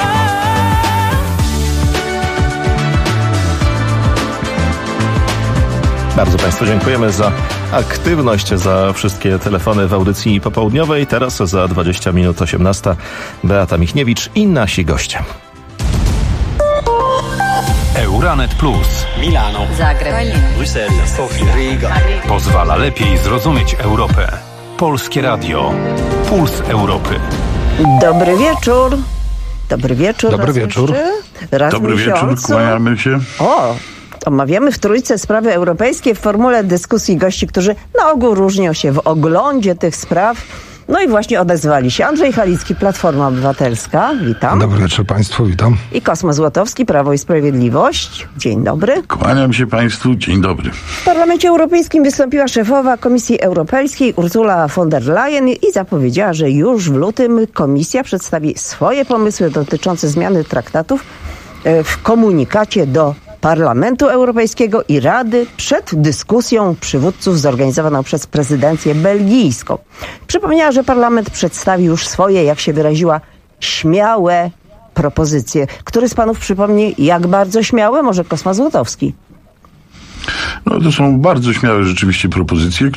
Bardzo Państwu dziękujemy za aktywność, za wszystkie telefony w audycji popołudniowej. Teraz za 20 minut 18 Beata Michniewicz i nasi goście. Euranet Plus. Milano. Zagreb. Bruksela. Sofia. Riga. Pozwala lepiej zrozumieć Europę. Polskie Radio. Puls Europy. Dobry wieczór. Dobry wieczór. Dobry wieczór. Dobry wieczór, kłaniamy się. O! Omawiamy w Trójce sprawy europejskie w formule dyskusji gości, którzy na ogół różnią się w oglądzie tych spraw. No i właśnie odezwali się Andrzej Halicki, Platforma Obywatelska. Witam. Dobry wieczór Państwu, witam. I Kosma Złotowski, Prawo i Sprawiedliwość. Dzień dobry. Kłaniam się Państwu, dzień dobry. W Parlamencie Europejskim wystąpiła szefowa Komisji Europejskiej Ursula von der Leyen i zapowiedziała, że już w lutym Komisja przedstawi swoje pomysły dotyczące zmiany traktatów w komunikacie do Parlamentu Europejskiego i Rady przed dyskusją przywódców zorganizowaną przez prezydencję belgijską. Przypomniała, że Parlament przedstawi już swoje, jak się wyraziła, śmiałe propozycje. Który z panów przypomni, jak bardzo śmiałe? Może Kosma Złotowski. No to są bardzo śmiałe rzeczywiście propozycje,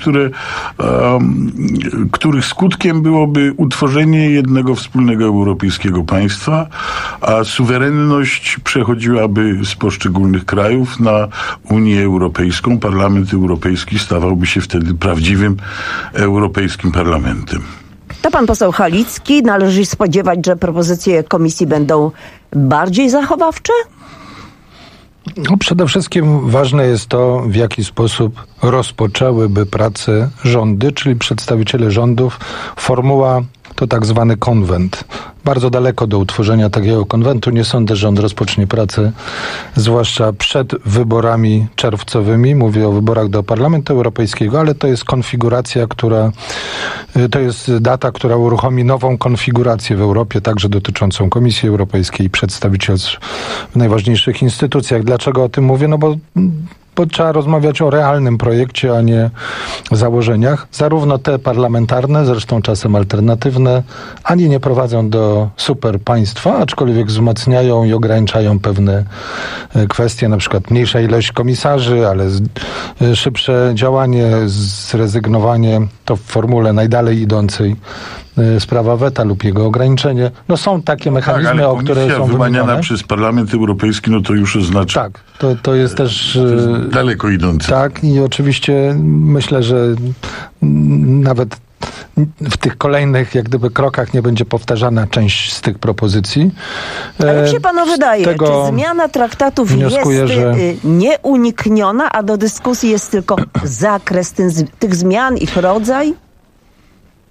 których skutkiem byłoby utworzenie jednego wspólnego europejskiego państwa, a suwerenność przechodziłaby z poszczególnych krajów na Unię Europejską. Parlament Europejski stawałby się wtedy prawdziwym europejskim parlamentem. To pan poseł Halicki. Należy spodziewać, że propozycje komisji będą bardziej zachowawcze? No, przede wszystkim ważne jest to, w jaki sposób rozpoczęłyby pracę rządy, czyli przedstawiciele rządów. Formuła to tak zwany konwent. Bardzo daleko do utworzenia takiego konwentu. Nie sądzę, że on rozpocznie pracę, zwłaszcza przed wyborami czerwcowymi. Mówię o wyborach do Parlamentu Europejskiego, ale to jest konfiguracja, to jest data, która uruchomi nową konfigurację w Europie, także dotyczącą Komisji Europejskiej i przedstawicielstw w najważniejszych instytucjach. Dlaczego o tym mówię? No bo trzeba rozmawiać o realnym projekcie, a nie założeniach. Zarówno te parlamentarne, zresztą czasem alternatywne, ani nie prowadzą do super państwa, aczkolwiek wzmacniają i ograniczają pewne kwestie, na przykład mniejsza ilość komisarzy, ale szybsze działanie, zrezygnowanie, to w formule najdalej idącej sprawa weta lub jego ograniczenie. No są takie mechanizmy, tak, o które są wymienione przez Parlament Europejski, no to już oznacza. Tak, to jest też daleko idące. Tak, i oczywiście myślę, że nawet w tych kolejnych jak gdyby krokach nie będzie powtarzana część z tych propozycji. Ale jak się panu wydaje, czy zmiana traktatów jest nieunikniona, a do dyskusji jest tylko zakres tych zmian, ich rodzaj?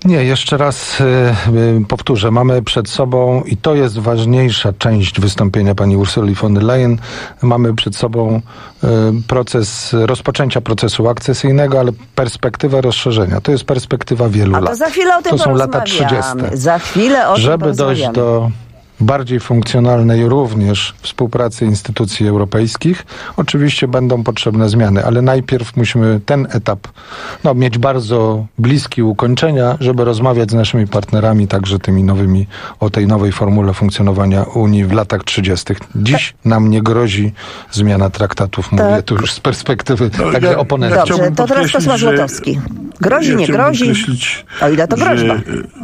Nie, jeszcze raz powtórzę. Mamy przed sobą, i to jest ważniejsza część wystąpienia pani Ursuli von der Leyen, mamy przed sobą proces rozpoczęcia procesu akcesyjnego, ale perspektywę rozszerzenia. To jest perspektywa wielu lat. A to za chwilę o tym To są lata 30. Za chwilę o tym Żeby dojść do bardziej funkcjonalnej również współpracy instytucji europejskich, oczywiście będą potrzebne zmiany, ale najpierw musimy ten etap mieć bardzo bliski ukończenia, żeby rozmawiać z naszymi partnerami, także tymi nowymi, o tej nowej formule funkcjonowania Unii w latach 30. Dziś nam nie grozi zmiana traktatów, mówię tu już z perspektywy także oponentów. Dobrze, to teraz Kosma Złotowski. Grozi, nie grozi? O ile to groźba?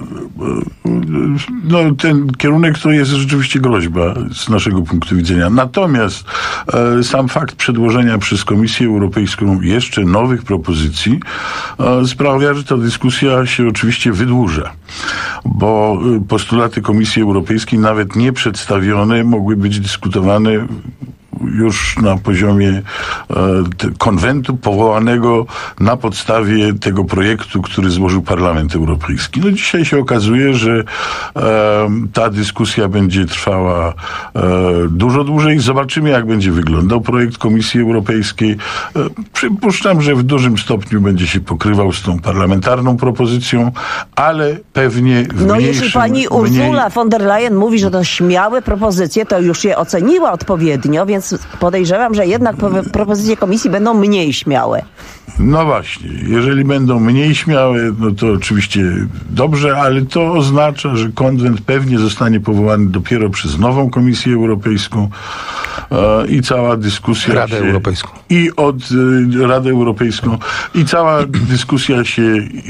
Ten kierunek to jest rzeczywiście groźba z naszego punktu widzenia. Natomiast sam fakt przedłożenia przez Komisję Europejską jeszcze nowych propozycji sprawia, że ta dyskusja się oczywiście wydłuża. Bo postulaty Komisji Europejskiej nawet nie przedstawione mogły być dyskutowane już na poziomie konwentu powołanego na podstawie tego projektu, który złożył Parlament Europejski. Dzisiaj się okazuje, że ta dyskusja będzie trwała dużo dłużej. Zobaczymy, jak będzie wyglądał projekt Komisji Europejskiej. Przypuszczam, że w dużym stopniu będzie się pokrywał z tą parlamentarną propozycją, ale pewnie w mniejszym... jeśli pani Ursula von der Leyen mówi, że to śmiałe propozycje, to już je oceniła odpowiednio, więc podejrzewam, że jednak propozycje Komisji będą mniej śmiałe. No właśnie, jeżeli będą mniej śmiałe, to oczywiście dobrze, ale to oznacza, że konwent pewnie zostanie powołany dopiero przez nową Komisję Europejską i cała dyskusja Radę Europejską. Radę Europejską i cała dyskusja się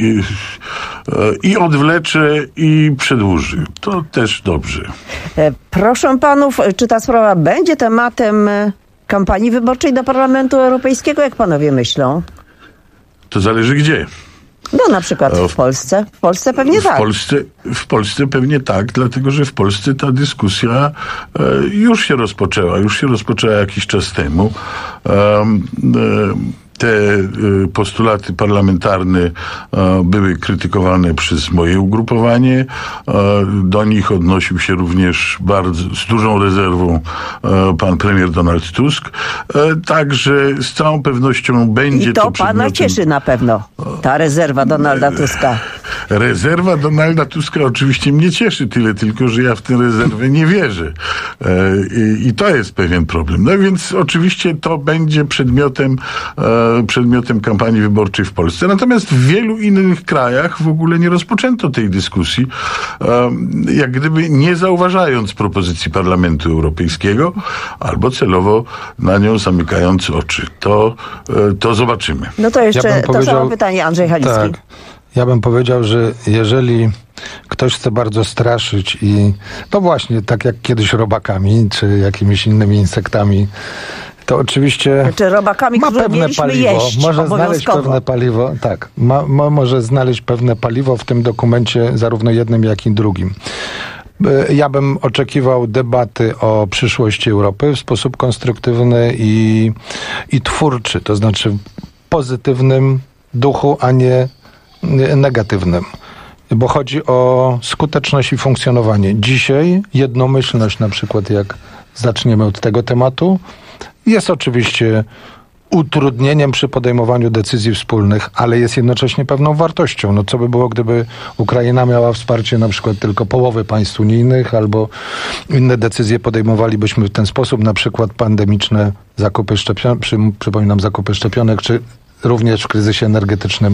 i odwlecze, i przedłuży. To też dobrze. Proszę panów, czy ta sprawa będzie tematem kampanii wyborczej do Parlamentu Europejskiego, jak panowie myślą? To zależy gdzie. Na przykład w Polsce. W Polsce pewnie tak. W Polsce pewnie tak, dlatego że w Polsce ta dyskusja już się rozpoczęła jakiś czas temu. Te postulaty parlamentarne były krytykowane przez moje ugrupowanie. Do nich odnosił się również z dużą rezerwą pan premier Donald Tusk. Także z całą pewnością będzie to przedmiotem... pana cieszy na pewno, ta rezerwa Donalda Tuska. Rezerwa Donalda Tuska oczywiście mnie cieszy, tyle tylko, że ja w tę rezerwę nie wierzę. I to jest pewien problem. Więc oczywiście to będzie przedmiotem kampanii wyborczej w Polsce. Natomiast w wielu innych krajach w ogóle nie rozpoczęto tej dyskusji, jak gdyby nie zauważając propozycji Parlamentu Europejskiego, albo celowo na nią zamykając oczy. To zobaczymy. To jeszcze to samo pytanie, Andrzej Halicki. Tak. Ja bym powiedział, że jeżeli ktoś chce bardzo straszyć to właśnie tak jak kiedyś robakami, czy jakimiś innymi insektami, to oczywiście robakami, ma pewne paliwo, może znaleźć pewne paliwo, tak, może znaleźć pewne paliwo w tym dokumencie, zarówno jednym, jak i drugim. Ja bym oczekiwał debaty o przyszłości Europy w sposób konstruktywny i twórczy, to znaczy w pozytywnym duchu, a nie negatywnym. Bo chodzi o skuteczność i funkcjonowanie. Dzisiaj jednomyślność, na przykład jak zaczniemy od tego tematu, jest oczywiście utrudnieniem przy podejmowaniu decyzji wspólnych, ale jest jednocześnie pewną wartością. Co by było, gdyby Ukraina miała wsparcie na przykład tylko połowy państw unijnych, albo inne decyzje podejmowalibyśmy w ten sposób, na przykład pandemiczne zakupy zakupy szczepionek, czy również w kryzysie energetycznym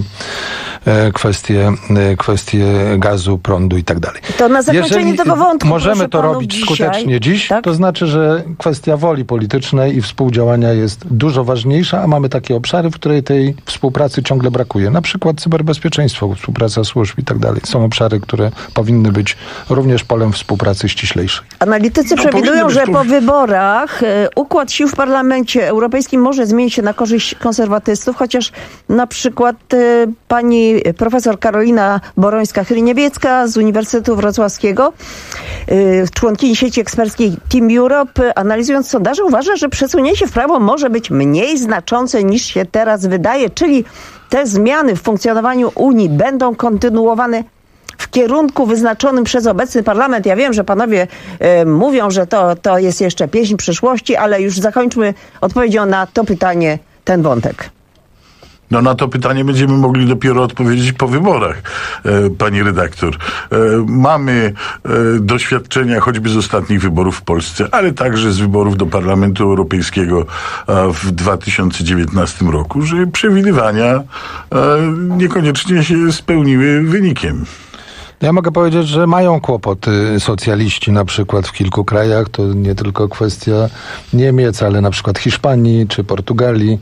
kwestie gazu, prądu i tak dalej. To na zakończenie tego wątku, możemy to robić skutecznie dziś, tak? To znaczy, że kwestia woli politycznej i współdziałania jest dużo ważniejsza, a mamy takie obszary, w której tej współpracy ciągle brakuje. Na przykład cyberbezpieczeństwo, współpraca służb i tak dalej. Są obszary, które powinny być również polem współpracy ściślejszej. Analitycy przewidują, że po wyborach układ sił w Parlamencie Europejskim może zmienić się na korzyść konserwatystów, chociaż na przykład pani profesor Karolina Borońska-Chryniewiecka z Uniwersytetu Wrocławskiego, członkini sieci eksperckiej Team Europe, analizując sondaże, uważa, że przesunięcie w prawo może być mniej znaczące niż się teraz wydaje, czyli te zmiany w funkcjonowaniu Unii będą kontynuowane w kierunku wyznaczonym przez obecny parlament. Ja wiem, że panowie mówią, że to jest jeszcze pieśń przyszłości, ale już zakończmy odpowiedzią na to pytanie, ten wątek. No na to pytanie będziemy mogli dopiero odpowiedzieć po wyborach, pani redaktor. Mamy doświadczenia choćby z ostatnich wyborów w Polsce, ale także z wyborów do Parlamentu Europejskiego w 2019 roku, że przewidywania niekoniecznie się spełniły wynikiem. Ja mogę powiedzieć, że mają kłopoty socjaliści na przykład w kilku krajach. To nie tylko kwestia Niemiec, ale na przykład Hiszpanii czy Portugalii.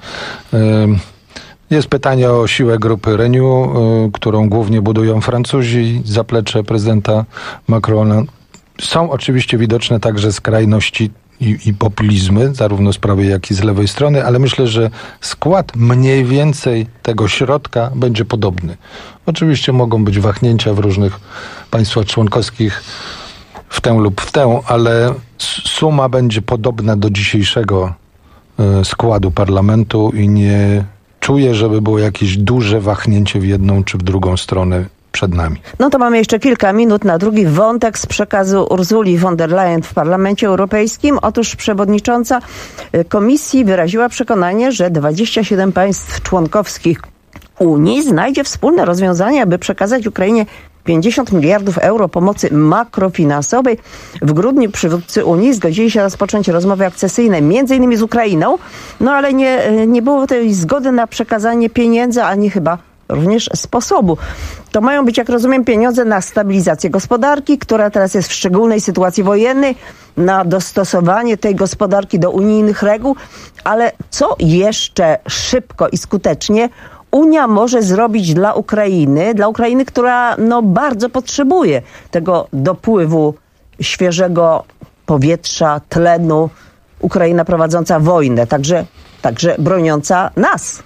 Jest pytanie o siłę grupy Renew, którą głównie budują Francuzi, zaplecze prezydenta Macrona. Są oczywiście widoczne także skrajności i populizmy, zarówno z prawej, jak i z lewej strony, ale myślę, że skład mniej więcej tego środka będzie podobny. Oczywiście mogą być wahnięcia w różnych państwach członkowskich w tę lub w tę, ale suma będzie podobna do dzisiejszego składu parlamentu i nie czuję, żeby było jakieś duże wahnięcie w jedną czy w drugą stronę przed nami. No to mamy jeszcze kilka minut na drugi wątek z przekazu Ursuli von der Leyen w Parlamencie Europejskim. Otóż przewodnicząca Komisji wyraziła przekonanie, że 27 państw członkowskich Unii znajdzie wspólne rozwiązania, aby przekazać Ukrainie 50 miliardów euro pomocy makrofinansowej. W grudniu przywódcy Unii zgodzili się rozpocząć rozmowy akcesyjne m.in. z Ukrainą, no ale nie było tej zgody na przekazanie pieniędzy, ani chyba również sposobu. To mają być, jak rozumiem, pieniądze na stabilizację gospodarki, która teraz jest w szczególnej sytuacji wojennej, na dostosowanie tej gospodarki do unijnych reguł, ale co jeszcze szybko i skutecznie Unia może zrobić dla Ukrainy, która bardzo potrzebuje tego dopływu świeżego powietrza, tlenu. Ukraina prowadząca wojnę, także broniąca nas.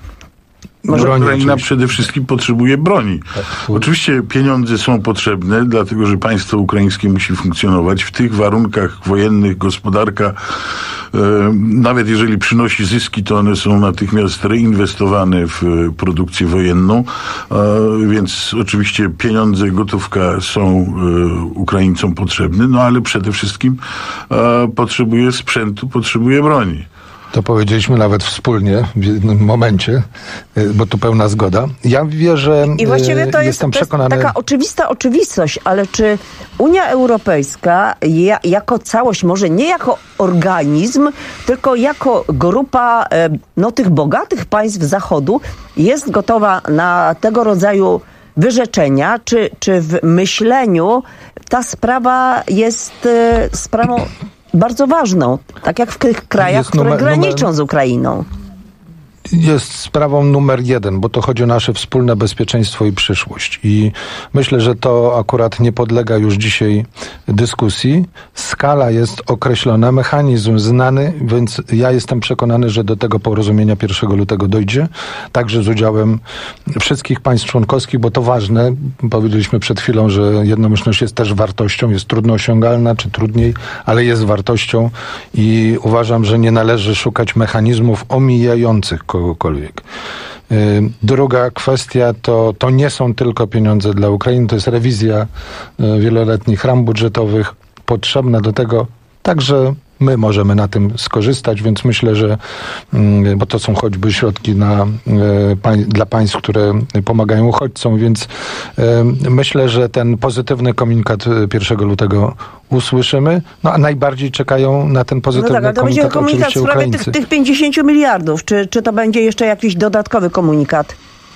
Ukraina przede wszystkim potrzebuje broni. Oczywiście pieniądze są potrzebne, dlatego że państwo ukraińskie musi funkcjonować. W tych warunkach wojennych gospodarka, nawet jeżeli przynosi zyski, to one są natychmiast reinwestowane w produkcję wojenną, więc oczywiście pieniądze, gotówka są Ukraińcom potrzebne, no ale przede wszystkim potrzebuje sprzętu, potrzebuje broni. To powiedzieliśmy nawet wspólnie w jednym momencie, bo tu pełna zgoda. Ja wierzę, i właściwie to jest taka oczywista oczywistość, ale czy Unia Europejska jako całość, może nie jako organizm, tylko jako grupa tych bogatych państw Zachodu jest gotowa na tego rodzaju wyrzeczenia, czy w myśleniu ta sprawa jest sprawą bardzo ważną, tak jak w tych krajach, które graniczą z Ukrainą. Jest sprawą numer 1, bo to chodzi o nasze wspólne bezpieczeństwo i przyszłość. I myślę, że to akurat nie podlega już dzisiaj dyskusji. Skala jest określona, mechanizm znany, więc ja jestem przekonany, że do tego porozumienia 1 lutego dojdzie. Także z udziałem wszystkich państw członkowskich, bo to ważne. Powiedzieliśmy przed chwilą, że jednomyślność jest też wartością, jest trudno osiągalna, czy trudniej, ale jest wartością i uważam, że nie należy szukać mechanizmów omijających kogokolwiek. Druga kwestia to nie są tylko pieniądze dla Ukrainy, to jest rewizja wieloletnich ram budżetowych, potrzebna do tego także my możemy na tym skorzystać, więc myślę, że bo to są choćby środki dla państw, które pomagają uchodźcom, więc myślę, że ten pozytywny komunikat 1 lutego usłyszymy, a najbardziej czekają na ten pozytywny komunikat oczywiście Ukraińcy. W sprawie tych 50 miliardów, czy to będzie jeszcze jakiś dodatkowy komunikat?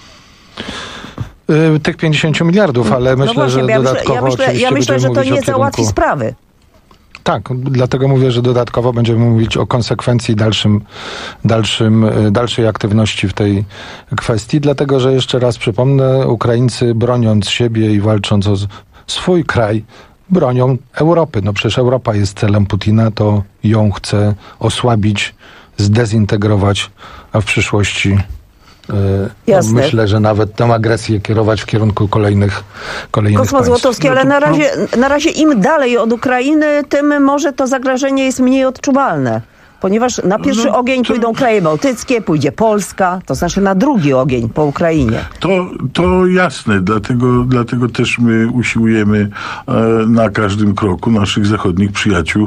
Tych 50 miliardów, ale myślę, że dodatkowo ja myślę, że to nie załatwi sprawy. Tak, dlatego mówię, że dodatkowo będziemy mówić o konsekwencji dalszej aktywności w tej kwestii, dlatego że jeszcze raz przypomnę, Ukraińcy broniąc siebie i walcząc o swój kraj, bronią Europy. No przecież Europa jest celem Putina, to ją chce osłabić, zdezintegrować, a w przyszłości myślę, że nawet tę agresję kierować w kierunku kolejnych Kosmo Złotowski, ale na razie im dalej od Ukrainy, tym może to zagrożenie jest mniej odczuwalne. ponieważ na pierwszy ogień pójdą kraje bałtyckie, pójdzie Polska, to znaczy na drugi ogień po Ukrainie. To jasne, dlatego też my usiłujemy na każdym kroku naszych zachodnich przyjaciół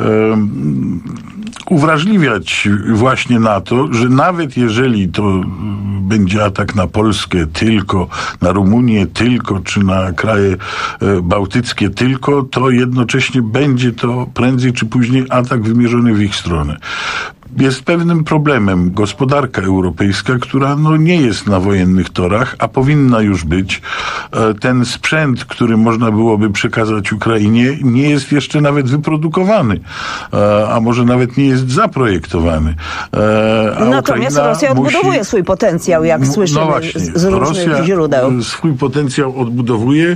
uwrażliwiać właśnie na to, że nawet jeżeli to będzie atak na Polskę tylko, na Rumunię tylko, czy na kraje bałtyckie tylko, to jednocześnie będzie to prędzej czy później atak wymierzony w ich stronę. Jest pewnym problemem gospodarka europejska, która nie jest na wojennych torach, a powinna już być. Ten sprzęt, który można byłoby przekazać Ukrainie, nie jest jeszcze nawet wyprodukowany, a może nawet nie jest zaprojektowany. Natomiast Rosja odbudowuje swój potencjał, jak słyszymy z różnych źródeł. Rosja swój potencjał odbudowuje.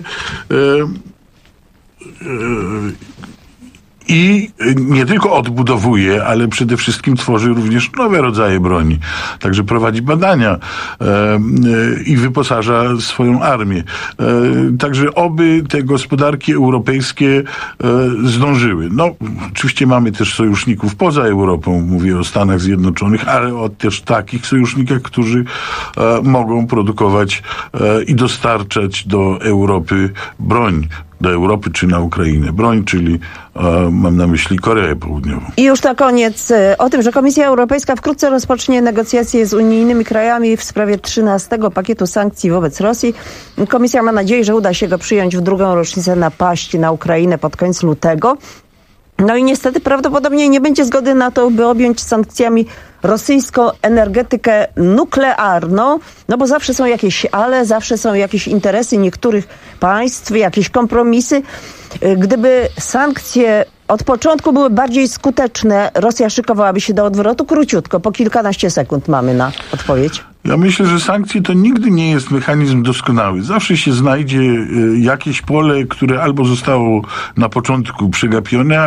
I nie tylko odbudowuje, ale przede wszystkim tworzy również nowe rodzaje broni. Także prowadzi badania i wyposaża swoją armię. Także oby te gospodarki europejskie zdążyły. Oczywiście mamy też sojuszników poza Europą, mówię o Stanach Zjednoczonych, ale o też takich sojusznikach, którzy mogą produkować i dostarczać do Europy broń. Do Europy czy na Ukrainę. Broń, czyli mam na myśli Koreę Południową. I już na koniec o tym, że Komisja Europejska wkrótce rozpocznie negocjacje z unijnymi krajami w sprawie 13. pakietu sankcji wobec Rosji. Komisja ma nadzieję, że uda się go przyjąć w drugą rocznicę napaści na Ukrainę pod koniec lutego. I niestety prawdopodobnie nie będzie zgody na to, by objąć sankcjami rosyjską energetykę nuklearną, bo zawsze są zawsze są jakieś interesy niektórych państw, jakieś kompromisy. Gdyby sankcje od początku były bardziej skuteczne, Rosja szykowałaby się do odwrotu. Króciutko, po kilkanaście sekund mamy na odpowiedź. Ja myślę, że sankcje to nigdy nie jest mechanizm doskonały. Zawsze się znajdzie jakieś pole, które albo zostało na początku przegapione,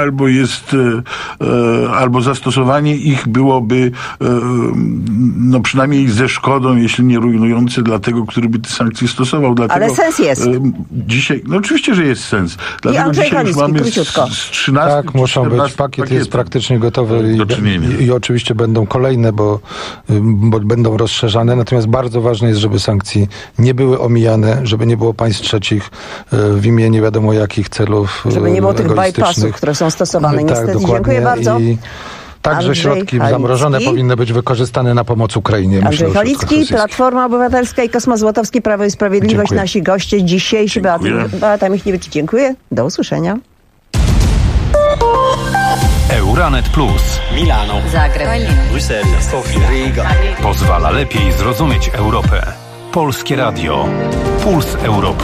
albo zastosowanie ich byłoby przynajmniej ze szkodą, jeśli nie rujnujące dla tego, który by te sankcje stosował. Dlatego, ale sens jest. Dzisiaj, oczywiście, że jest sens. Dlatego I Andrzej Halicki, króciutko. Z 13 tak, muszą być. Pakiet jest praktycznie gotowy i oczywiście będą kolejne, bo będą rozszerzane. Natomiast bardzo ważne jest, żeby sankcje nie były omijane, żeby nie było państw trzecich w imię nie wiadomo jakich celów żeby nie było tych bypassów, które są stosowane. Niestety. Dokładnie. Dziękuję bardzo. Także środki zamrożone powinny być wykorzystane na pomoc Ukrainie. Andrzej Halicki, Platforma Obywatelska i Kosma Złotowski, Prawo i Sprawiedliwość. Dziękuję. Nasi goście dzisiejsi. Beata Michniewicz, dziękuję. Do usłyszenia. Euranet Plus. Milano. Zagreb. Bruksela. Sofia. Riga. Pozwala lepiej zrozumieć Europę. Polskie Radio. Puls Europy.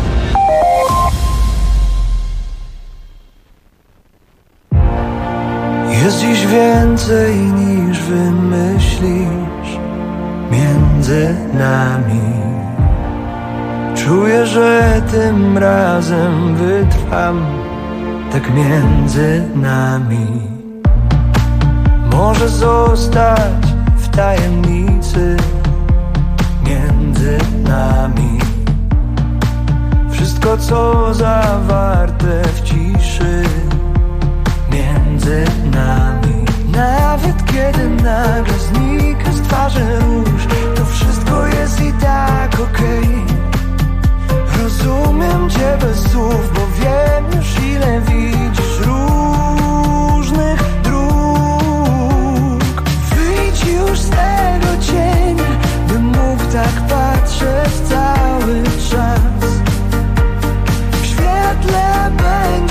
Jest dziś więcej niż wymyślisz między nami. Czuję, że tym razem wytrwam tak między nami. Może zostać w tajemnicy między nami. Wszystko, co zawarte w ciszy między nami. Nawet kiedy nagle znika z twarzy róż, to wszystko jest i tak okej. Rozumiem cię bez słów, bo wiem już ile widzisz różnych dróg. Wyjdź już z tego cienia, bym mógł tak patrzeć cały czas. W świetle będzie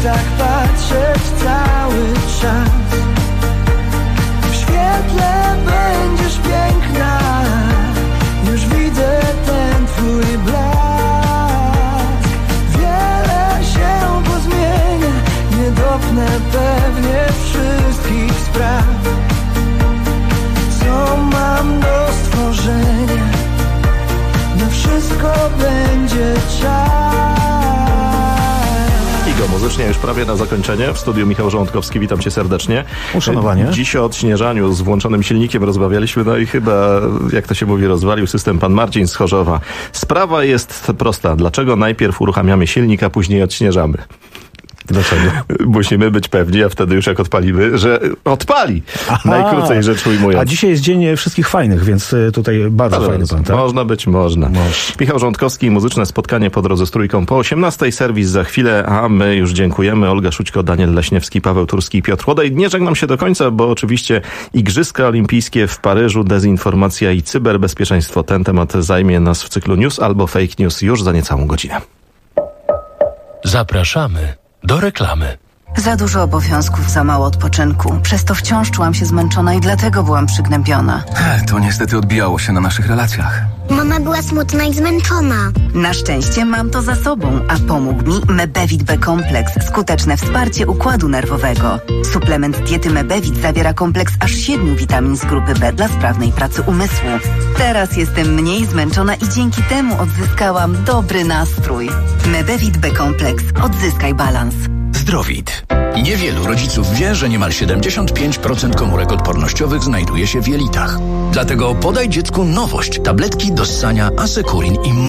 tak patrzeć cały czas. W świetle będziesz piękna, już widzę ten twój blask. Wiele się pozmienia, nie dopnę pewnie wszystkich spraw. Co mam do stworzenia, na wszystko będzie czas. Igo, muzycznie już prawie na zakończenie. W studiu Michał Żołądkowski, witam cię serdecznie. Uszanowanie. Dziś o odśnieżaniu z włączonym silnikiem rozmawialiśmy, no i chyba, jak to się mówi, rozwalił system pan Marcin z Chorzowa. Sprawa jest prosta. Dlaczego najpierw uruchamiamy silnik, a później odśnieżamy? Dlaczego? Musimy być pewni, a wtedy już jak odpalimy, że odpali. Najkrócej rzecz ujmując. A dzisiaj jest dzień wszystkich fajnych, więc tutaj bardzo fajny pan, tak? Można być, można. Michał Żołądkowski, muzyczne spotkanie po drodze z Trójką po 18:00, serwis za chwilę, a my już dziękujemy. Olga Szućko, Daniel Leśniewski, Paweł Turski i Piotr Chłodaj. Nie żegnam się do końca, bo oczywiście Igrzyska Olimpijskie w Paryżu, dezinformacja i cyberbezpieczeństwo. Ten temat zajmie nas w cyklu News albo Fake News już za niecałą godzinę. Zapraszamy do reklamy. Za dużo obowiązków, za mało odpoczynku. Przez to wciąż czułam się zmęczona i dlatego byłam przygnębiona. To niestety odbijało się na naszych relacjach. Mama była smutna i zmęczona. Na szczęście mam to za sobą, a pomógł mi Mebevit B-kompleks. Skuteczne wsparcie układu nerwowego. Suplement diety Mebevit zawiera kompleks aż 7 witamin z grupy B dla sprawnej pracy umysłu. Teraz jestem mniej zmęczona i dzięki temu odzyskałam dobry nastrój. Mebevit B-kompleks. Odzyskaj balans. Zdrowit. Niewielu rodziców wie, że niemal 75% komórek odpornościowych znajduje się w jelitach. Dlatego podaj dziecku nowość. Tabletki do ssania Asekurin i